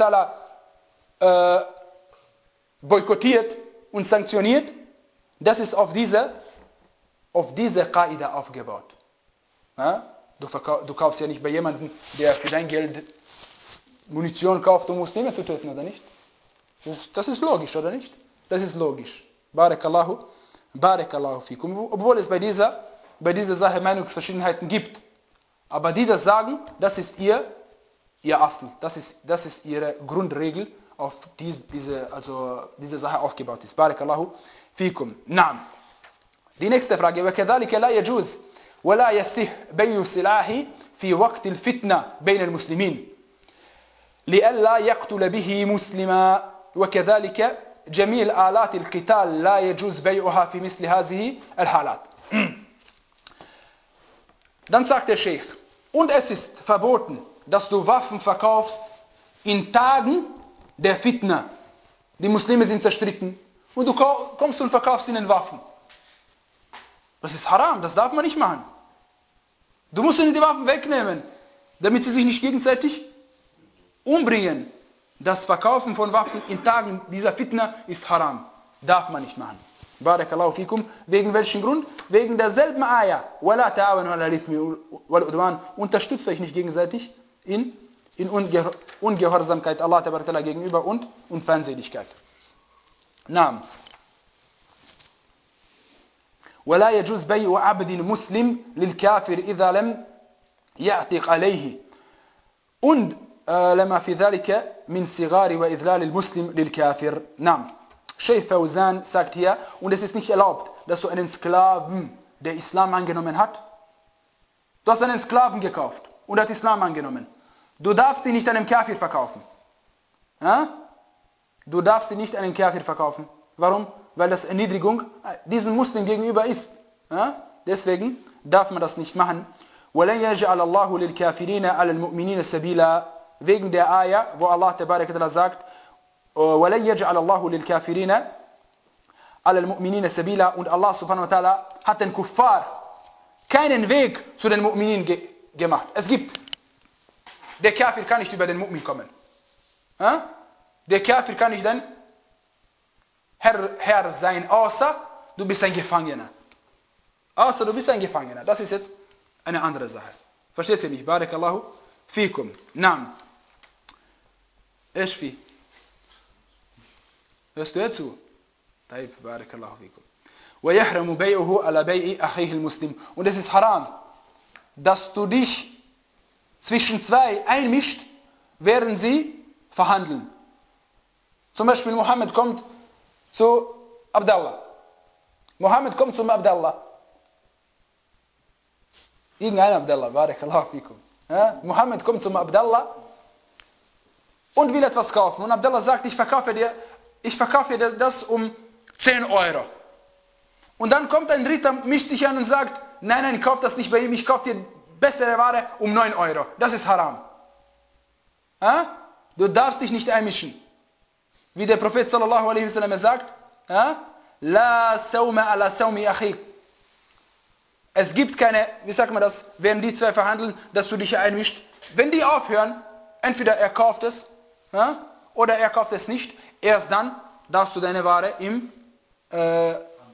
äh, boykottiert und sanktioniert, das ist auf diese, auf diese Qaida aufgebaut. Ja? Du, du kaufst ja nicht bei jemandem, der für dein Geld Munition kauft, um Muslime zu töten, oder nicht? Das, das ist logisch, oder nicht? Das ist logisch. Barakallahu, Barakallahu fikum. Obwohl es bei dieser, bei dieser Sache Meinungsverschiedenheiten gibt. Aber die das sagen, das ist ihr, ihr Asl. Das ist, das ist ihre Grundregel, auf die diese, also diese Sache aufgebaut ist. Barakallahu fikum. Naam. Die nächste Frage. وَكَذَلِكَ لَا يَجُوزُ ولا يصح بيع السلاح في وقت الفتنة بين المسلمين لئلا يقتل به مسلما وكذلك جميع آلات القتال لا يجوز بيعها في مثل هذه الحالات. Dann sagt der Sheikh, und es ist verboten, dass du Waffen verkaufst in Tagen der Fitna. Die Muslime sind zerstritten und du kommst und verkaufst ihnen Waffen. Das ist haram, das darf man nicht machen. Du musst ihnen die Waffen wegnehmen, damit sie sich nicht gegenseitig umbringen. Das Verkaufen von Waffen in Tagen dieser Fitna ist haram. Darf man nicht machen. Barakallahu fikum. Wegen welchem Grund? Wegen derselben Ayah. وَلَا تَعَوَنُوا عَلَى الْإِثْمِ وَالْعُدْوَانِ. Unterstützt euch nicht gegenseitig in, in Unge Ungehorsamkeit Allah Ta'ala gegenüber und Unfeinseligkeit. Naam. ولا يجوز بيع عبد مسلم للكافر إذا لم يعتق عليه und لما في ذلك من صغار وإذلال المسلم للكافر. Naam. Sheikh Fawzan sagt hier, und es ist nicht erlaubt, dass du einen Sklaven, der Islam angenommen hat, du hast einen Sklaven gekauft und hat Islam angenommen. Du darfst ihn nicht einem Kafir verkaufen. Ja? Du darfst ihn nicht einem Kafir verkaufen. Warum? Weil das Erniedrigung diesem Muslim gegenüber ist. Ja? Deswegen darf man das nicht machen. وَلَنْ يَجْعَلَ اللَّهُ لِلْكَافِرِينَ عَلَى الْمُؤْمِنِينَ سَبِيلًا wegen der Ayah, wo Allah Ta'ala sagt, وَلَنْ يَجْعَلَ اللَّهُ لِلْكَافِرِينَ عَلَى الْمُؤْمِنِينَ سَبِيلًا und Allah Subhanahu wa Ta'ala hat den Kuffar keinen Weg zu den Mu'minin ge gemacht. Es gibt, der Kafir kann nicht über den Mu'min kommen. Ja? Der Kafir kann nicht dann Herr, Herr sein, außer du bist ein Gefangener. Außer du bist ein Gefangener. Das ist jetzt eine andere Sache. Versteht ihr nicht? Barakallahu fikum. Naam. Eschfi. Hörst du dazu? Taib, barakallahu fikum. وَيَحْرَمُ بَيْعُهُ عَلَى بَيْعِ أَخِيهِ الْمُسْلِمِ und es ist haram, dass du dich zwischen zwei einmischt, während sie verhandeln. Zum Beispiel Mohammed kommt zu Abdallah. Mohammed kommt zum Abdallah. Irgendein Abdallah, barakallahu fikum. Ja? Mohammed kommt zum Abdallah und will etwas kaufen. Und Abdallah sagt, ich verkaufe dir, ich verkaufe dir das um zehn Euro. Und dann kommt ein Dritter, mischt sich an und sagt, nein, nein, kauf das nicht bei ihm, ich kaufe dir bessere Ware um neun Euro. Das ist haram. Ja? Du darfst dich nicht einmischen. Wie der Prophet sallallahu alaihi wasallam sagt, ja? La sawma ala sawmi akhik. Es gibt keine, wie sagt man das, wenn die zwei verhandeln, dass du dich einmischt. Wenn die aufhören, entweder er kauft es, ja? Oder er kauft es nicht, erst dann darfst du deine Ware im, äh,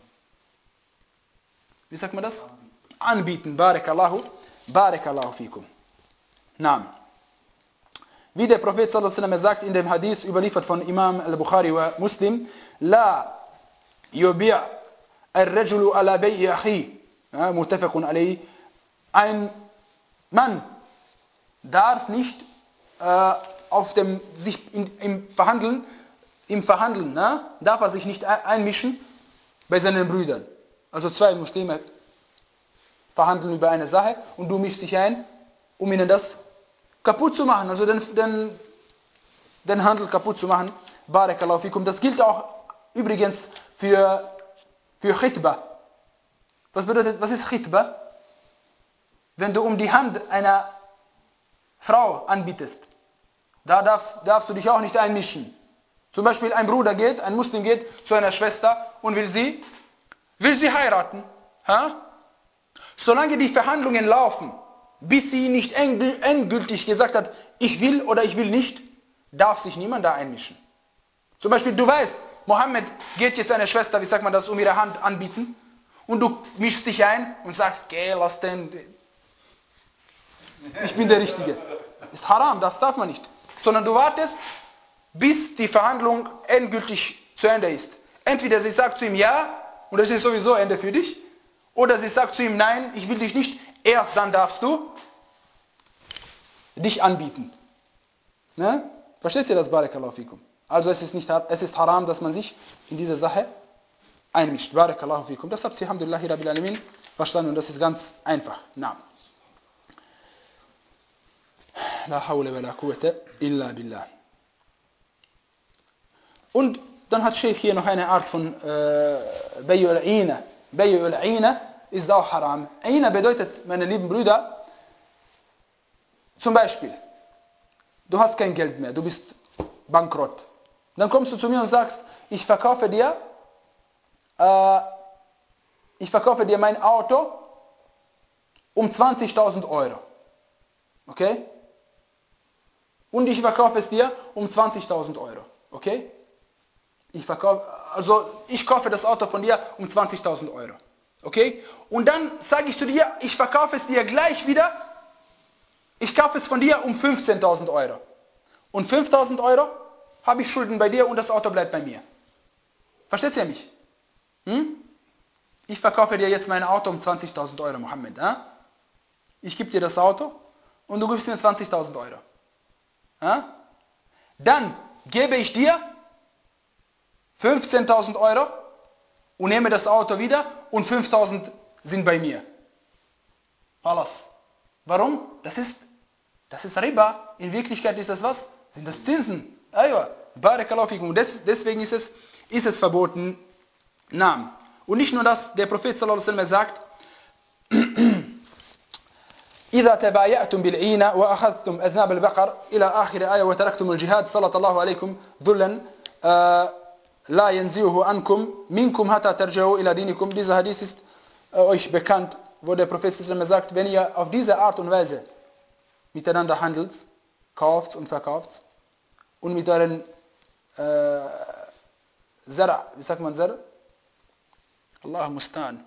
wie sagt man das? Anbieten. Barakallahu, barakallahu fikum. Naam. Wie der Prophet sallallahu alaihi wasallam sagt in dem Hadith, überliefert von Imam al-Bukhari und Muslim, La yubi' al-rajulu ala bay'i akhi, muttafaqun alayhi. Ein Mann darf nicht äh, auf dem, sich in, im Verhandeln, im Verhandeln, ne, darf er sich nicht einmischen bei seinen Brüdern. Also zwei Muslime verhandeln über eine Sache und du mischst dich ein, um ihnen das kaputt zu machen, also den, den, den Handel kaputt zu machen. Barakallahu fikum. Das gilt auch übrigens für, für Khitba. Was bedeutet, was ist Khitba? Wenn du um die Hand einer Frau anbietest, da darfst, darfst du dich auch nicht einmischen. Zum Beispiel ein Bruder geht, ein Muslim geht zu einer Schwester und will sie, will sie heiraten. Ha? Solange die Verhandlungen laufen, bis sie nicht endgültig gesagt hat, ich will oder ich will nicht, darf sich niemand da einmischen. Zum Beispiel, du weißt, Mohammed geht jetzt seiner Schwester, wie sagt man das, um ihre Hand anbieten, und du mischst dich ein und sagst, geh, lass den, ich bin der Richtige. Ist haram, das darf man nicht. Sondern du wartest, bis die Verhandlung endgültig zu Ende ist. Entweder sie sagt zu ihm ja, und das ist sowieso Ende für dich, oder sie sagt zu ihm, nein, ich will dich nicht, erst dann darfst du dich anbieten. Ne? Versteht ihr das, Barakallahu fikum? Also es ist, nicht, es ist haram, dass man sich in diese Sache einmischt. Barakallahu fikum. Das habt ihr, alhamdulillahi rabbil alamin, verstanden und das ist ganz einfach. Na. La hawla wa la quwwata illa billah. Und dann hat Sheikh hier noch eine Art von äh, Bay'ul Ina. Bay'ul Ina ist auch haram. Ina bedeutet, meine lieben Brüder, zum Beispiel, du hast kein Geld mehr, du bist bankrott. Dann kommst du zu mir und sagst, ich verkaufe dir, äh, ich verkaufe dir mein Auto um zwanzigtausend Euro. Okay? Und ich verkaufe es dir um zwanzigtausend Euro. Okay? Ich verkaufe, also ich kaufe das Auto von dir um zwanzigtausend Euro. Okay? Und dann sage ich zu dir, ich verkaufe es dir gleich wieder Ich kaufe es von dir um fünfzehntausend Euro. Und fünftausend Euro habe ich Schulden bei dir und das Auto bleibt bei mir. Versteht ihr mich? Hm? Ich verkaufe dir jetzt mein Auto um zwanzigtausend Euro, Mohammed. Äh? Ich gebe dir das Auto und du gibst mir zwanzigtausend Euro. Äh? Dann gebe ich dir fünfzehntausend Euro und nehme das Auto wieder und fünftausend sind bei mir. Alles. Warum? Das ist, das ist Riba. In Wirklichkeit ist das was? Sind das Zinsen. Aywa. Barakallahu fikum. Des, deswegen ist es, ist es verboten. Naam. Und nicht nur das, der Prophet sallallahu alaihi wasallam sagt, إذا تبايعتم بالعينة وأخذتم أذناب البقر إلى آخر آية وتركتم الجهاد صلى الله عليكم ذلا لا ينزعه عنكم منكم حتى ترجعوا إلى دينكم. Dieser Hadith ist äh, euch bekannt, wo der Prophet sagt, wenn ihr auf diese Art und Weise miteinander handelt, kauft und verkauft und mit euren äh, Zara, wie sagt man Zara? Allah mustan.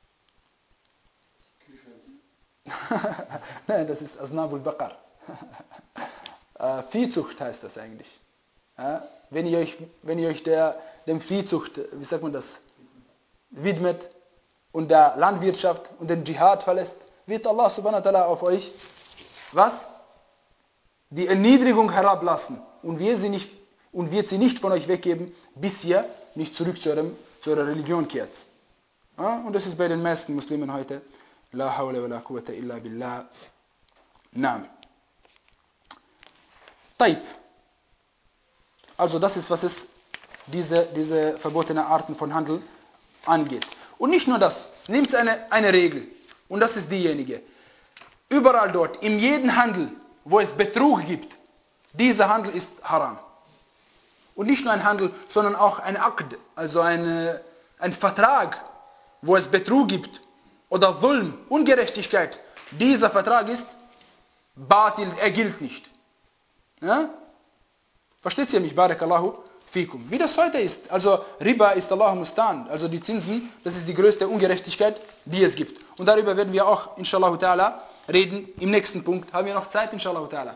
Nein, das ist Aznabul Baqar. äh, Viehzucht heißt das eigentlich. Ja? Wenn ihr euch, wenn ihr euch der, dem Viehzucht, wie sagt man das, widmet und der Landwirtschaft und den Dschihad verlässt, wird Allah subhanahu wa ta'ala auf euch was? Die Erniedrigung herablassen und, wir sie nicht, und wird sie nicht von euch weggeben, bis ihr nicht zurück zu, eurem, zu eurer Religion kehrt. Ja? Und das ist bei den meisten Muslimen heute. La hawla wa la quwwata illa billah. Naam. Taib. Also das ist, was es diese, diese verbotenen Arten von Handel angeht. Und nicht nur das. Nehmt eine, eine Regel. Und das ist diejenige. Überall dort, in jedem Handel, wo es Betrug gibt, dieser Handel ist haram. Und nicht nur ein Handel, sondern auch ein Aqd, also eine, ein Vertrag, wo es Betrug gibt, oder Zulm, Ungerechtigkeit. Dieser Vertrag ist Batil, er gilt nicht. Ja? Versteht ihr mich? Barakallahu fikum. Wie das heute ist. Also Riba ist Allahu mustan. Also die Zinsen, das ist die größte Ungerechtigkeit, die es gibt. Und darüber werden wir auch, inshallah ta'ala, reden. Im nächsten Punkt. Haben wir noch Zeit, inshallah ta'ala?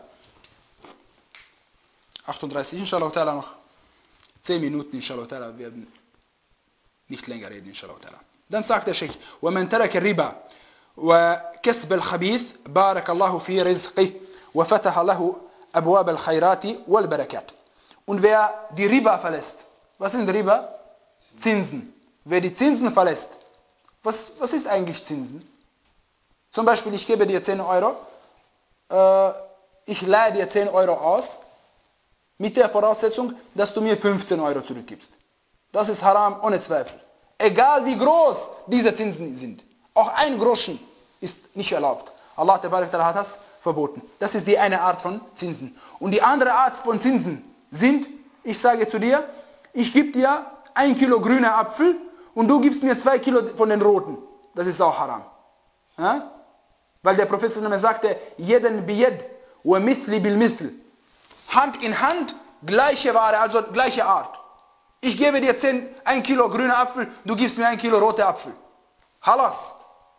achtunddreißig, inshallah ta'ala noch zehn Minuten, inshallah ta'ala. Wir werden nicht länger reden, inshallah ta'ala. Dann sagt der Sheikh, وَمَنْ تَرَكَ الرِّبَا وَكَسْبَ الْخَبِيثِ بَارَكَ اللَّهُ فِي رِزْقِهِ وَفَتَحَ لَهُ أَبْوَابَ الْخَيْرَاتِ وَالْبَرَكَاتِ. Und wer die Riba verlässt, was sind Riba? Zinsen. Wer die Zinsen verlässt, was, was ist eigentlich Zinsen? Zum Beispiel, ich gebe dir zehn Euro, äh, ich leihe dir zehn Euro aus, mit der Voraussetzung, dass du mir fünfzehn Euro zurückgibst. Das ist haram, ohne Zweifel. Egal wie groß diese Zinsen sind. Auch ein Groschen ist nicht erlaubt. Allah hat das verboten. Das ist die eine Art von Zinsen. Und die andere Art von Zinsen sind, ich sage zu dir, ich gebe dir ein Kilo grüner Apfel und du gibst mir zwei Kilo von den roten. Das ist auch haram. Ja? Weil der Prophet sagte, jeden biyad wa mithli bil mithl. Hand in Hand, gleiche Ware, also gleiche Art. Ich gebe dir zehn, ein Kilo grüner Apfel, du gibst mir ein Kilo rote Apfel. Halas.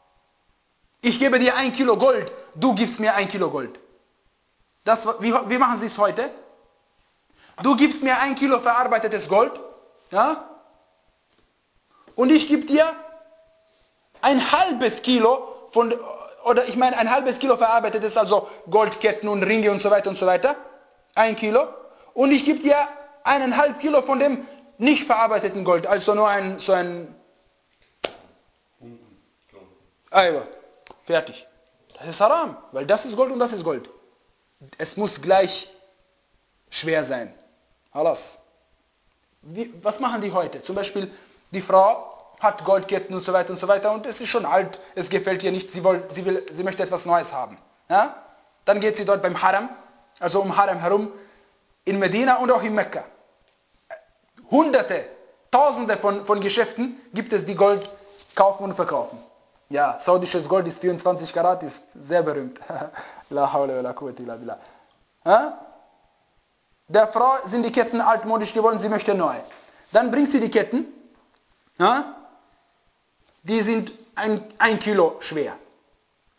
Ich gebe dir ein Kilo Gold, du gibst mir ein Kilo Gold. Das, wie, wie machen sie es heute? Du gibst mir ein Kilo verarbeitetes Gold, ja? Und ich gebe dir ein halbes Kilo von, oder ich meine ein halbes Kilo verarbeitetes, also Goldketten und Ringe und so weiter und so weiter. Ein Kilo. Und ich gebe dir eineinhalb Kilo von dem nicht verarbeiteten Gold, also nur ein, so ein... Aywa, fertig. Das ist haram, weil das ist Gold und das ist Gold. Es muss gleich schwer sein. Alles. Wie, was machen die heute? Zum Beispiel, die Frau hat Goldketten und so weiter und so weiter und es ist schon alt, es gefällt ihr nicht, sie, will, sie, will, sie möchte etwas Neues haben. Ja? Dann geht sie dort beim Haram, also um Haram herum, in Medina und auch in Mekka. Hunderte, Tausende von, von Geschäften gibt es, die Gold kaufen und verkaufen. Ja, saudisches Gold ist vierundzwanzig Karat, ist sehr berühmt. La hawla wa la quwwata illa billah. Ja? Der Frau sind die Ketten altmodisch geworden, sie möchte neu. Dann bringt sie die Ketten, ja? Die sind ein, ein Kilo schwer.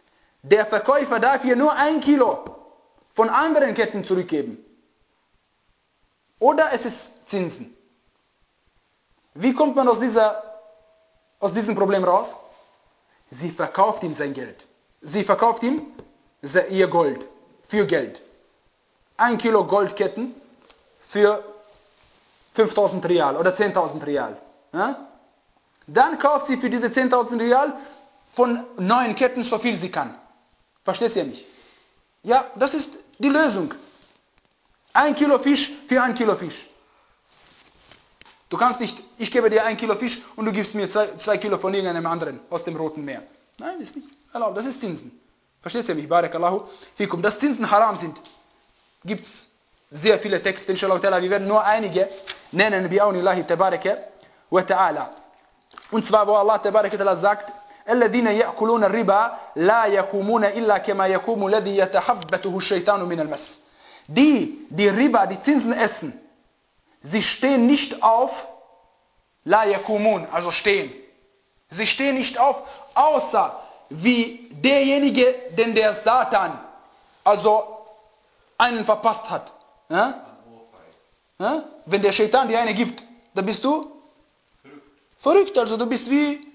Der Verkäufer darf hier nur ein Kilo von anderen Ketten zurückgeben. Oder es ist Zinsen. Wie kommt man aus, dieser, aus diesem Problem raus? Sie verkauft ihm sein Geld. Sie verkauft ihm ihr Gold für Geld. Ein Kilo Goldketten für fünftausend Rial oder zehntausend Rial. Ja? Dann kauft sie für diese zehntausend Rial von neun Ketten so viel sie kann. Versteht ihr nicht? Ja, das ist die Lösung. Ein Kilo Fisch für ein Kilo Fisch. Du kannst nicht, ich gebe dir ein Kilo Fisch und du gibst mir zwei, zwei Kilo von irgendeinem anderen aus dem Roten Meer. Nein, das ist nicht erlaubt, das ist Zinsen. Versteht ihr mich? Barakallahu fikum. Dass Zinsen haram sind, gibt es sehr viele Texte, inshallah ta'ala. Wir werden nur einige nennen, bi aunillahi tabaraka wa ta'ala. Und zwar, wo Allah tabaraka ta'ala sagt, الذين يأكلون الربا لا يقومون إلا كما يقوم الذي يتخبطه الشيطان من المس. Die, die Riba, die Zinsen essen, sie stehen nicht auf, la yakumun, also stehen. Sie stehen nicht auf, außer wie derjenige, den der Satan, also einen verpasst hat. Ja? Ja? Wenn der Shaitan dir eine gibt, dann bist du verrückt. Verrückt, also du bist wie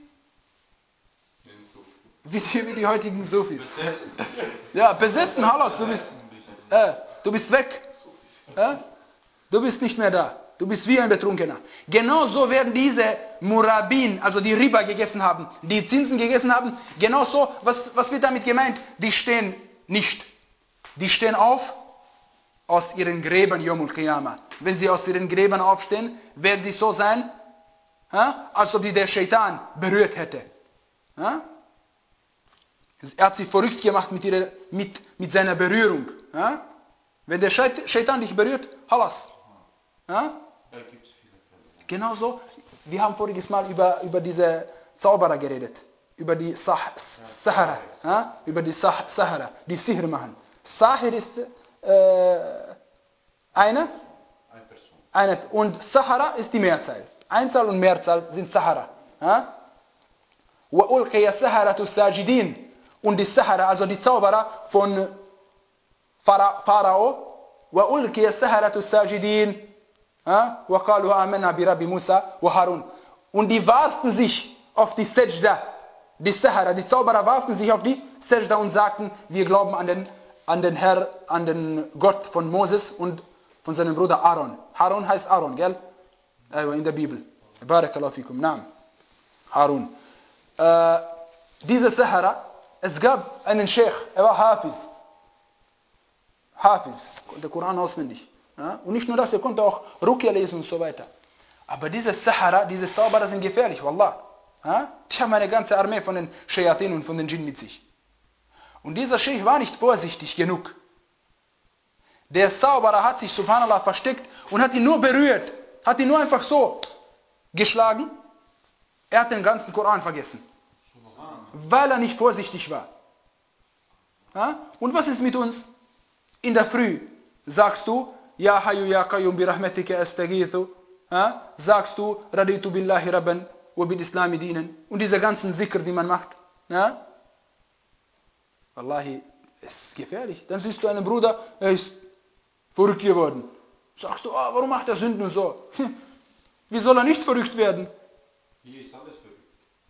wie die, wie die heutigen Sufis. Ja, besessen, Hallas, du bist, äh, du bist weg. Äh? Du bist nicht mehr da. Du bist wie ein Betrunkener. Genauso werden diese Murabin, also die Riba gegessen haben, die Zinsen gegessen haben, genauso, was, was wird damit gemeint? Die stehen nicht. Die stehen auf aus ihren Gräbern, Yomul Qiyamah. Wenn sie aus ihren Gräbern aufstehen, werden sie so sein, äh, als ob die der Shaitan berührt hätte. Äh? Er hat sie verrückt gemacht mit, ihrer, mit, mit seiner Berührung. Ja? Wenn der Shaitan dich berührt, halas. Ja? Genauso, wir haben voriges Mal über, über diese Zauberer geredet. Über die Sah Sahara. Ja? Über die Sah Sahara, die Sihr machen. Sahir ist äh, eine, eine. Und Sahara ist die Mehrzahl. Einzahl und Mehrzahl sind Sahara. Ja? وَأُلْقِيَ السَّحَرَةُ السَّاجِدِينَ. Und die Sahara, also die Zauberer von Pharao, وَأُلْقِيَ السَّحَرَةُ السَّاجِدِينَ وَقَالُوا آمَنَّا بِرَبِّ مُوسَى وَهَارُونَ. Und die warfen sich auf die Sajda, die Sahara, die Zauberer warfen sich auf die Sajda und sagten, wir glauben an den, an den Herr, an den Gott von Moses und von seinem Bruder Aaron. Harun heißt Aaron, gell? In der Bibel. Barakallahu fikum. Naam. Harun. Äh, diese Sahara, es gab einen Sheikh, er war Hafiz. Hafiz, konnte den Koran auswendig. Ja? Und nicht nur das, er konnte auch Ruqya lesen und so weiter. Aber diese Sahara, diese Zauberer sind gefährlich, wallah. Ja? Die haben eine ganze Armee von den Shayatin und von den Djinn mit sich. Und dieser Sheikh war nicht vorsichtig genug. Der Zauberer hat sich, subhanallah, versteckt und hat ihn nur berührt. Hat ihn nur einfach so geschlagen. Er hat den ganzen Koran vergessen. Weil er nicht vorsichtig war. Ja? Und was ist mit uns? In der Früh sagst du, Ja Hayyu Ya Qayyum bi rahmatika astaghithu. Ja? Sagst du, Raditu billahi rabban wa bil islami dienen. Und diese ganzen Zikr, die man macht. Ja? Wallahi, es ist gefährlich. Dann siehst du einen Bruder, er ist verrückt geworden. Sagst du, oh, warum macht er Sünden und so? Wie soll er nicht verrückt werden? Hier ist alles verrückt.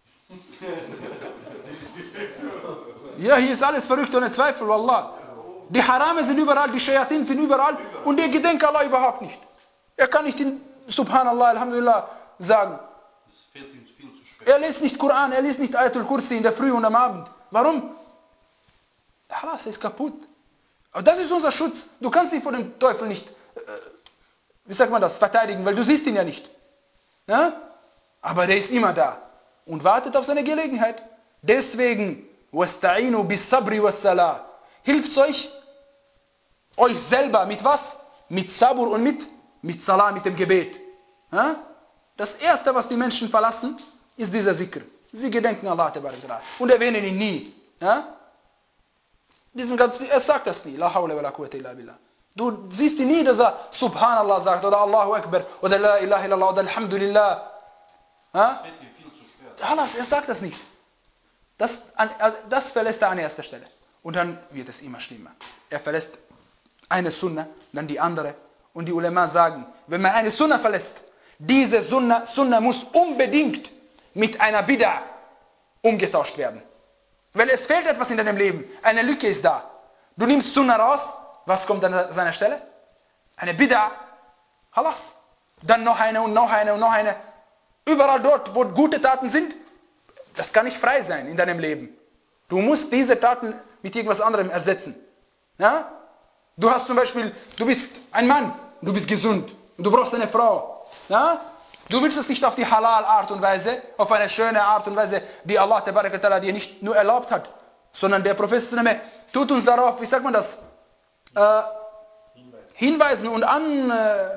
Ja, hier ist alles verrückt, ohne Zweifel, wallah. Die Harame sind überall, die Shayatin sind überall und der gedenkt Allah überhaupt nicht. Er kann nicht in Subhanallah, Alhamdulillah sagen. Das fällt ihm viel zu schwer. Er liest nicht Koran, er liest nicht Ayatul Kursi in der Früh und am Abend. Warum? Halas, er ist kaputt. Aber das ist unser Schutz. Du kannst dich vor dem Teufel nicht, äh, wie sagt man das, verteidigen, weil du siehst ihn ja nicht. Ja? Aber der ist immer da und wartet auf seine Gelegenheit. Deswegen, wasta'inu bis sabri was salah. Hilft euch, euch selber mit was? Mit Sabur und mit, mit Salah, mit dem Gebet. Ja? Das erste, was die Menschen verlassen, ist dieser Zikr. Sie gedenken Allah und erwähnen ihn nie. Ja? Diesen ganzen, er sagt das nie. La hawla wa la quwwata illa billah. Du siehst ihn nie, dass er Subhanallah sagt oder Allahu Akbar oder La ilaha illallah oder Alhamdulillah. Ja? Viel zu schwer. Halas, er sagt das nicht. Das, das verlässt er an erster Stelle. Und dann wird es immer schlimmer. Er verlässt eine Sunna, dann die andere. Und die Ulema sagen, wenn man eine Sunna verlässt, diese Sunna, Sunna muss unbedingt mit einer Bid'a umgetauscht werden. Weil es fehlt etwas in deinem Leben. Eine Lücke ist da. Du nimmst Sunna raus, was kommt an seiner Stelle? Eine Bid'a. Halas. Dann noch eine und noch eine und noch eine. Überall dort, wo gute Taten sind, das kann nicht frei sein in deinem Leben. Du musst diese Taten mit irgendwas anderem ersetzen. Ja? Du hast zum Beispiel, du bist ein Mann, du bist gesund und du brauchst eine Frau. Ja? Du willst es nicht auf die Halal-Art und Weise, auf eine schöne Art und Weise, die Allah dir nicht nur erlaubt hat, sondern der Prophet tut uns darauf, wie sagt man das, äh, hinweisen und an... Äh,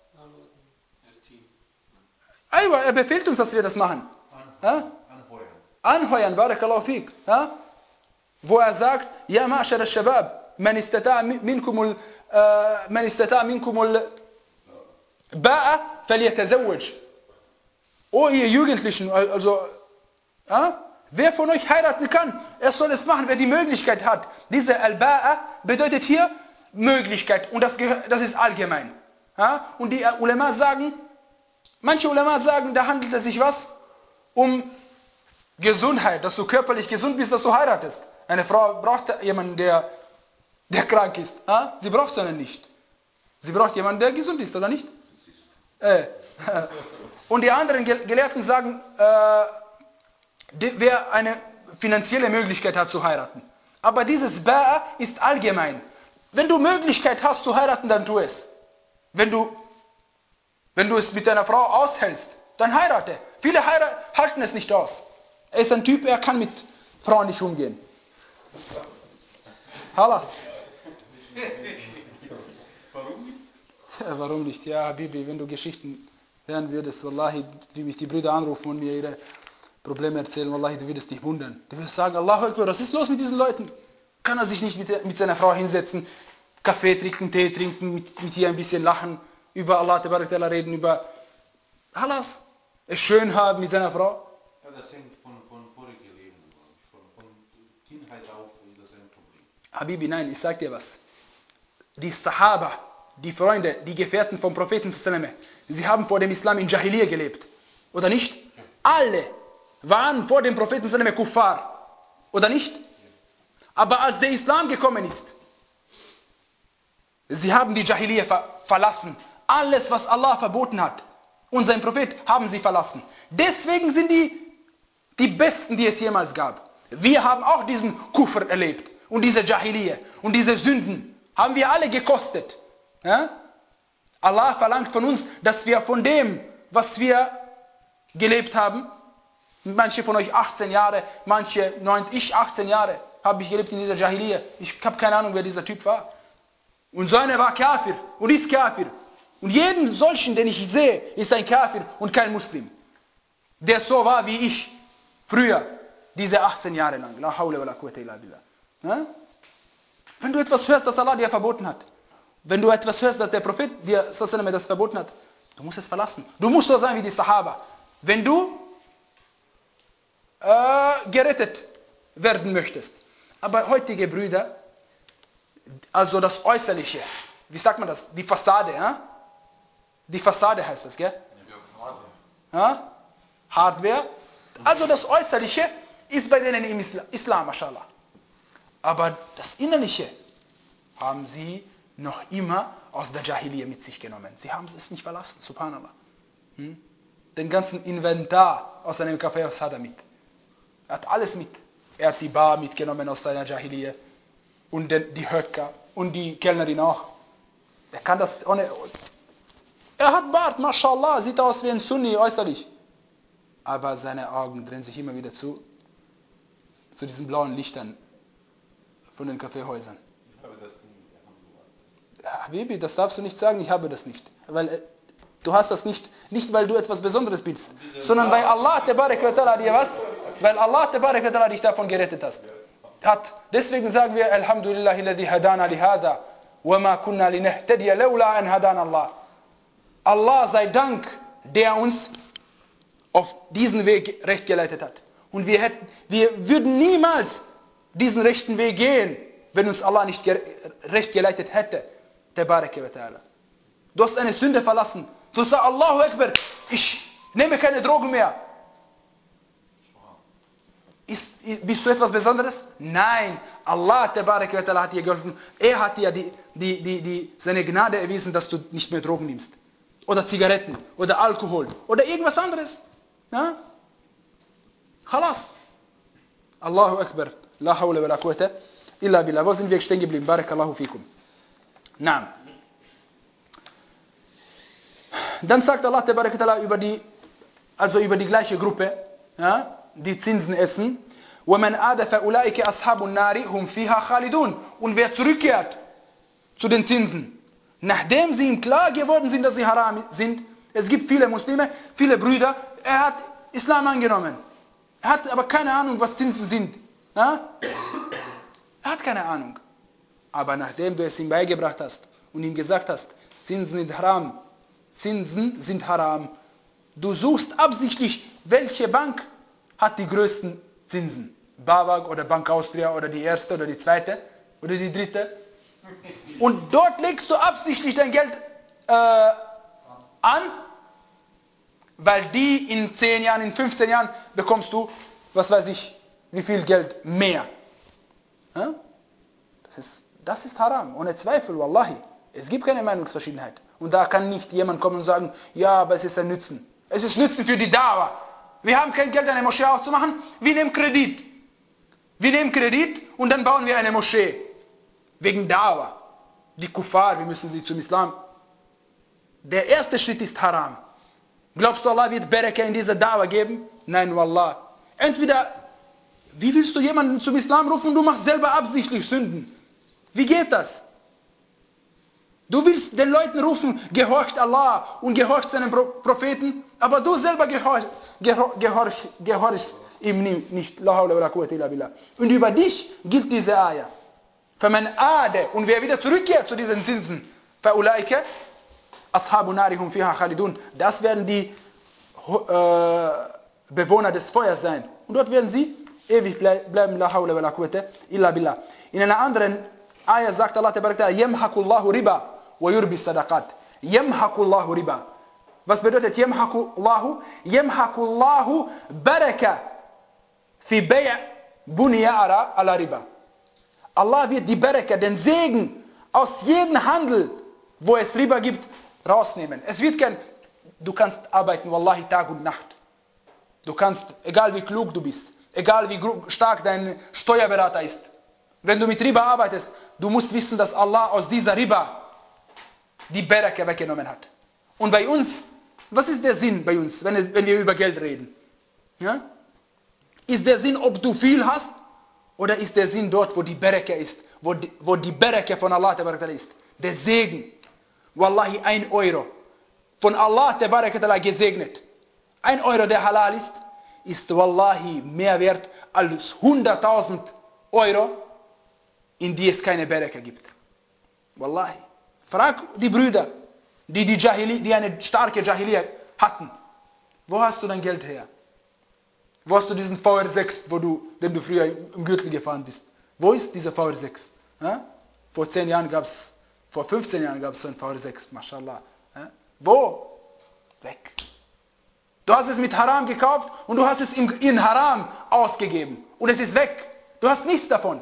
er befiehlt uns, dass wir das machen. Ja? Anheuern. Anheuern, barakallahu fik. Ja? Wo er sagt, ja ma'ashar al-shabab, man istata'a minkumul, man istata'a minkumul ba'a, falyatazawwaj. Oh ihr Jugendlichen, also, ja? Wer von euch heiraten kann, er soll es machen, wer die Möglichkeit hat. Diese al-ba'a bedeutet hier Möglichkeit und das, das ist allgemein. Ja? Und die Ulema sagen, manche Ulema sagen, da handelt es sich was um Gesundheit, dass du körperlich gesund bist, dass du heiratest. Eine Frau braucht jemanden, der, der krank ist. Ha? Sie braucht so einen nicht. Sie braucht jemanden, der gesund ist, oder nicht? Äh. Und die anderen Gelehrten sagen, äh, wer eine finanzielle Möglichkeit hat zu heiraten. Aber dieses Ba'a ist allgemein. Wenn du Möglichkeit hast zu heiraten, dann tu es. Wenn du Wenn du es mit deiner Frau aushältst, dann heirate. Viele halten es nicht aus. Er ist ein Typ, er kann mit Frauen nicht umgehen. Halas. Warum nicht? Ja, warum nicht? Ja, Habibi, wenn du Geschichten hören würdest, wallahi, wie mich die Brüder anrufen und mir ihre Probleme erzählen, wallahi, du würdest dich wundern. Du würdest sagen, Allahu Akbar, was ist los mit diesen Leuten? Kann er sich nicht mit, mit seiner Frau hinsetzen, Kaffee trinken, Tee trinken, mit, mit ihr ein bisschen lachen, über Allah reden, über Halas, es schön haben mit seiner Frau? Ja, das hängt von, von vorigen Leben, von, von Kindheit auf, das ist ein Problem. Habibi, nein, ich sag dir was. Die Sahaba, die Freunde, die Gefährten vom Propheten, sie haben vor dem Islam in Jahiliyyah gelebt. Oder nicht? Ja. Alle waren vor dem Propheten Kuffar. Oder nicht? Ja. Aber als der Islam gekommen ist, sie haben die Jahiliyyah ver verlassen. Alles, was Allah verboten hat und sein Prophet, haben sie verlassen. Deswegen sind die die Besten, die es jemals gab. Wir haben auch diesen Kufr erlebt und diese Jahiliyyah und diese Sünden haben wir alle gekostet. Ja? Allah verlangt von uns, dass wir von dem, was wir gelebt haben, manche von euch achtzehn Jahre, manche neunzig, ich achtzehn Jahre habe ich gelebt in dieser Jahiliyyah. Ich habe keine Ahnung, wer dieser Typ war. Und so einer war Kafir und ist Kafir. Und jeden solchen, den ich sehe, ist ein Kafir und kein Muslim. Der so war wie ich früher, diese achtzehn Jahre lang. La hawla wa la quwwata illa billah. Ja? Wenn du etwas hörst, das Allah dir verboten hat, wenn du etwas hörst, dass der Prophet dir das verboten hat, du musst es verlassen. Du musst so sein wie die Sahaba. Wenn du äh, gerettet werden möchtest. Aber heutige Brüder, also das Äußerliche, wie sagt man das? Die Fassade, ja? Die Fassade heißt das, gell? Ja? Hardware. Also das Äußerliche ist bei denen im Islam, Islam, mashallah. Aber das Innerliche haben sie noch immer aus der Jahiliyyah mit sich genommen. Sie haben es nicht verlassen, subhanallah. Hm? Den ganzen Inventar aus einem Kaffeehaus hat er mit. Er hat alles mit. Er hat die Bar mitgenommen aus seiner Jahiliyyah. Und den, die Höcker und die Kellnerin auch. Er kann das ohne... Er hat Bart, mashallah, sieht aus wie ein Sunni äußerlich. Aber seine Augen drehen sich immer wieder zu, zu diesen blauen Lichtern von den Kaffeehäusern. Ich habe das nicht. Habibi, das darfst du nicht sagen, ich habe das nicht. Weil äh, du hast das nicht, nicht weil du etwas Besonderes bist, sondern weil Allah tabarak wa ta'ala dir was? Weil Allah tabarak wa ta'ala dich davon gerettet hast. Hat. Deswegen sagen wir, Alhamdulillahi alladhi hadana lihada, wa ma kunna linahtadiya lawla an hadana Allah. Allah sei Dank, der uns auf diesen Weg recht geleitet hat. Und wir, hätten, wir würden niemals diesen rechten Weg gehen, wenn uns Allah nicht ge recht geleitet hätte. Tabaraka wa ta'ala. Du hast eine Sünde verlassen. Du sagst, Allahu Akbar, ich nehme keine Drogen mehr. Ist, bist du etwas Besonderes? Nein, Allah Tabaraka wa ta'ala hat dir geholfen. Er hat dir die, die, die, die, seine Gnade erwiesen, dass du nicht mehr Drogen nimmst. Oder Zigaretten, oder Alkohol, oder irgendwas anderes. Ja? Khalas. Allahu Akbar. La hawla wa la quwwata illa billah. Wo sind wir stehen geblieben? Barakallahu fikum. Naam. Dann sagt Allah Tabaraka wa ta'ala über die, also über die gleiche Gruppe, ja, die Zinsen essen. وَمَنْ آدَ فَأُولَٰئِكَ أَصْحَابُ النَّارِ هُمْ فِيهَا خَالِدُونَ. Und wer zurückkehrt zu den Zinsen, nachdem sie ihm klar geworden sind, dass sie haram sind, es gibt viele Muslime, viele Brüder, er hat Islam angenommen. Er hat aber keine Ahnung, was Zinsen sind. Ja? Er hat keine Ahnung. Aber nachdem du es ihm beigebracht hast und ihm gesagt hast, Zinsen sind haram, Zinsen sind haram, du suchst absichtlich, welche Bank hat die größten Zinsen. BAWAG oder Bank Austria oder die erste oder die zweite oder die dritte. Und dort legst du absichtlich dein Geld äh, an, weil die in zehn Jahren, in fünfzehn Jahren bekommst du, was weiß ich, wie viel Geld mehr. Ja? Das ist, das ist haram, ohne Zweifel, wallahi. Es gibt keine Meinungsverschiedenheit. Und da kann nicht jemand kommen und sagen, ja, aber es ist ein Nützen. Es ist Nützen für die Dauer. Wir haben kein Geld, eine Moschee aufzumachen, wir nehmen Kredit. Wir nehmen Kredit und dann bauen wir eine Moschee. Wegen Dauer. Die Kuffar, wir müssen sie zum Islam. Der erste Schritt ist haram. Glaubst du, Allah wird Baraka in dieser Dauer geben? Nein, wallah. Entweder, wie willst du jemanden zum Islam rufen und du machst selber absichtlich Sünden? Wie geht das? Du willst den Leuten rufen, gehorcht Allah und gehorcht seinen Propheten, aber du selber gehorchst, gehorch, gehorchst ihm nicht. La hawla wa la quwwata illa billah. Und über dich gilt diese Ayah. فَمَنْ آدَ. Und wer wieder zurückkehrt zu diesen Zinsen, فَأُولَٰئِكَ أَصْحَابُ نَارِ هُمْ فِيهَا خَالِدُونَ. Das werden die äh, Bewohner des Feuers sein. Und dort werden sie ewig bleiben. La hawla wa la quwwata illa billah. In einer anderen Ayah sagt Allah Tabaraka يَمْحَقُ اللَّهُ رِبَا وَيُرْبِ الصَّدَقَاتِ. يَمْحَقُ اللَّهُ رِبَا. Was bedeutet يَمْحَقُ اللَّهُ? يَمْحَقُ اللَّهُ بَرَكَ في بيع بني على ربا. Allah wird die Baraka, den Segen aus jedem Handel, wo es Riba gibt, rausnehmen. Es wird kein, du kannst arbeiten, wallahi, Tag und Nacht. Du kannst, egal wie klug du bist, egal wie stark dein Steuerberater ist, wenn du mit Riba arbeitest, du musst wissen, dass Allah aus dieser Riba die Baraka weggenommen hat. Und bei uns, was ist der Sinn bei uns, wenn, wenn wir über Geld reden? Ja? Ist der Sinn, ob du viel hast? Oder ist der Sinn dort, wo die Baraka ist, wo die, wo die Baraka von Allah Tabaraka ist? Der Segen. Wallahi, ein Euro. Von Allah Tabaraka gesegnet. Ein Euro, der halal ist, ist wallahi mehr wert als hunderttausend Euro, in die es keine Baraka gibt. Wallahi. Frag die Brüder, die, die, Jahili, die eine starke Jahiliya hatten. Wo hast du dein Geld her? Wo hast du diesen V R sechs, wo du, den du früher im Gürtel gefahren bist? Wo ist dieser V R sechs? Ja? Vor zehn Jahren gab es, vor fünfzehn Jahren gab es so ein V R sechs, mashallah. Ja? Wo? Weg. Du hast es mit Haram gekauft und du hast es in, in Haram ausgegeben. Und es ist weg. Du hast nichts davon.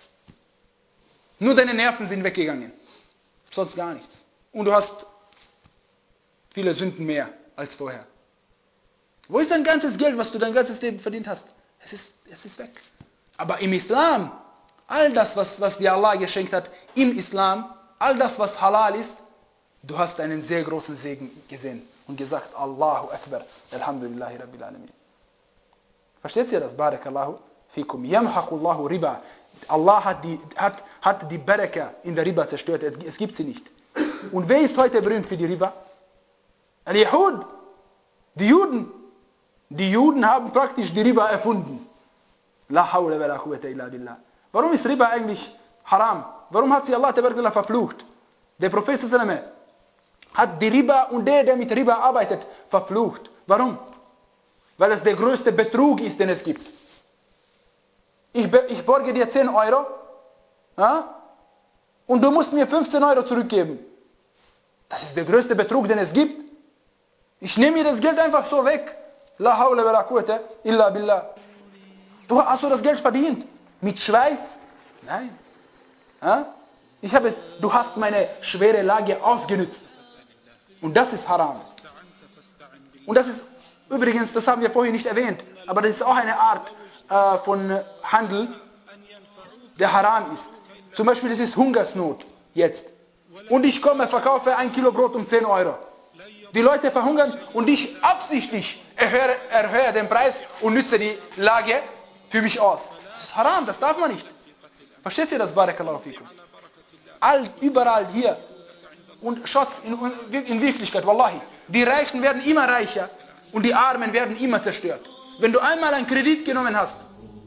Nur deine Nerven sind weggegangen. Sonst gar nichts. Und du hast viele Sünden mehr als vorher. Wo ist dein ganzes Geld, was du dein ganzes Leben verdient hast? Es ist, es ist weg. Aber im Islam, all das, was, was dir Allah geschenkt hat, im Islam, all das, was halal ist, du hast einen sehr großen Segen gesehen und gesagt, Allahu Akbar, Alhamdulillahi Rabbil Alamin. Versteht ihr das? Barakallahu fikum. Yamhaqullahu riba. Allah hat die, hat, hat die Baraka in der Riba zerstört. Es gibt sie nicht. Und wer ist heute berühmt für die Riba? Al-Yahud. Die Juden. Die Juden haben praktisch die Riba erfunden. La hawla wa la quwwata illa billah. Warum ist Riba eigentlich haram? Warum hat sie Allah Tabaraka verflucht? Der Prophet sallallahu hat die Riba und der, der mit Riba arbeitet, verflucht. Warum? Weil es der größte Betrug ist, den es gibt. Ich ich, ich borge dir zehn Euro, ja? Und du musst mir fünfzehn Euro zurückgeben. Das ist der größte Betrug, den es gibt. Ich nehme mir das Geld einfach so weg. La hawla wa la quwwata illa billah. Du hast du das Geld verdient? Mit Schweiß? Nein. Ja? Ich habe es, du hast meine schwere Lage ausgenutzt. Und das ist haram. Und das ist übrigens, das haben wir vorhin nicht erwähnt, aber das ist auch eine Art äh, von Handel, der haram ist. Zum Beispiel, das ist Hungersnot jetzt. Und ich komme, verkaufe ein Kilo Brot um zehn Euro. Die Leute verhungern und ich absichtlich erhöhe, erhöhe den Preis und nütze die Lage für mich aus. Das ist haram, das darf man nicht. Versteht ihr das, Barakallahu fikum? All, überall hier. Und schaut, in, in Wirklichkeit, Wallahi, die Reichen werden immer reicher und die Armen werden immer zerstört. Wenn du einmal einen Kredit genommen hast,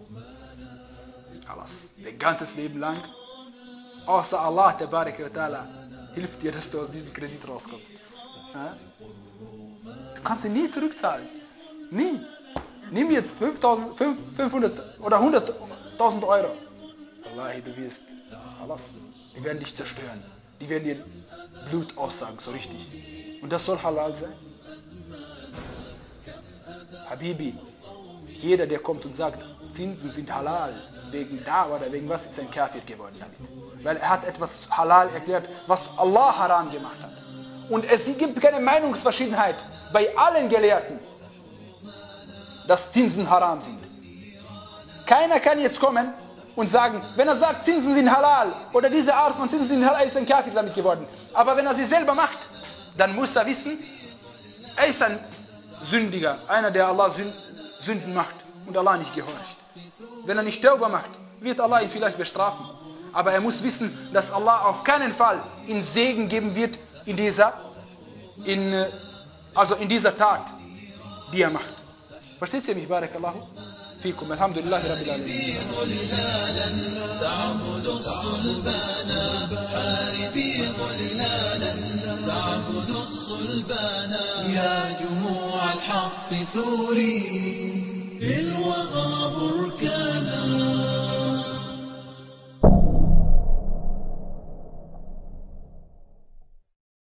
alles, dein ganzes Leben lang, außer Allah, der Baraka wa Ta'ala, hilft dir, dass du aus diesem Kredit rauskommst. Ja? Du kannst ihn nie zurückzahlen. Nie. Nimm jetzt fünfhundert oder hunderttausend Euro. Wallahi, du wirst, alles, die werden dich zerstören. Die werden dir Blut aussagen, so richtig. Und das soll halal sein. Habibi, jeder, der kommt und sagt, Zinsen sind halal, wegen da oder wegen was, ist ein Kafir geworden damit. Weil er hat etwas halal erklärt, was Allah haram gemacht hat. Und es gibt keine Meinungsverschiedenheit bei allen Gelehrten, dass Zinsen haram sind. Keiner kann jetzt kommen und sagen, wenn er sagt, Zinsen sind halal oder diese Art von Zinsen sind halal, ist ein Kafir damit geworden. Aber wenn er sie selber macht, dann muss er wissen, er ist ein Sündiger, einer, der Allah Sünden macht und Allah nicht gehorcht. Wenn er nicht Tauba macht, wird Allah ihn vielleicht bestrafen. Aber er muss wissen, dass Allah auf keinen Fall ihn Segen geben wird in dieser, in, also in dieser Tat, die er macht. Versteht ihr mich, Barakallahu fikum, alhamdulillahi rabbil alamin. تعبد الصلبان حاربي ضلالا تعبد الصلبان يا جموع الحق ثوري بالوغى بركان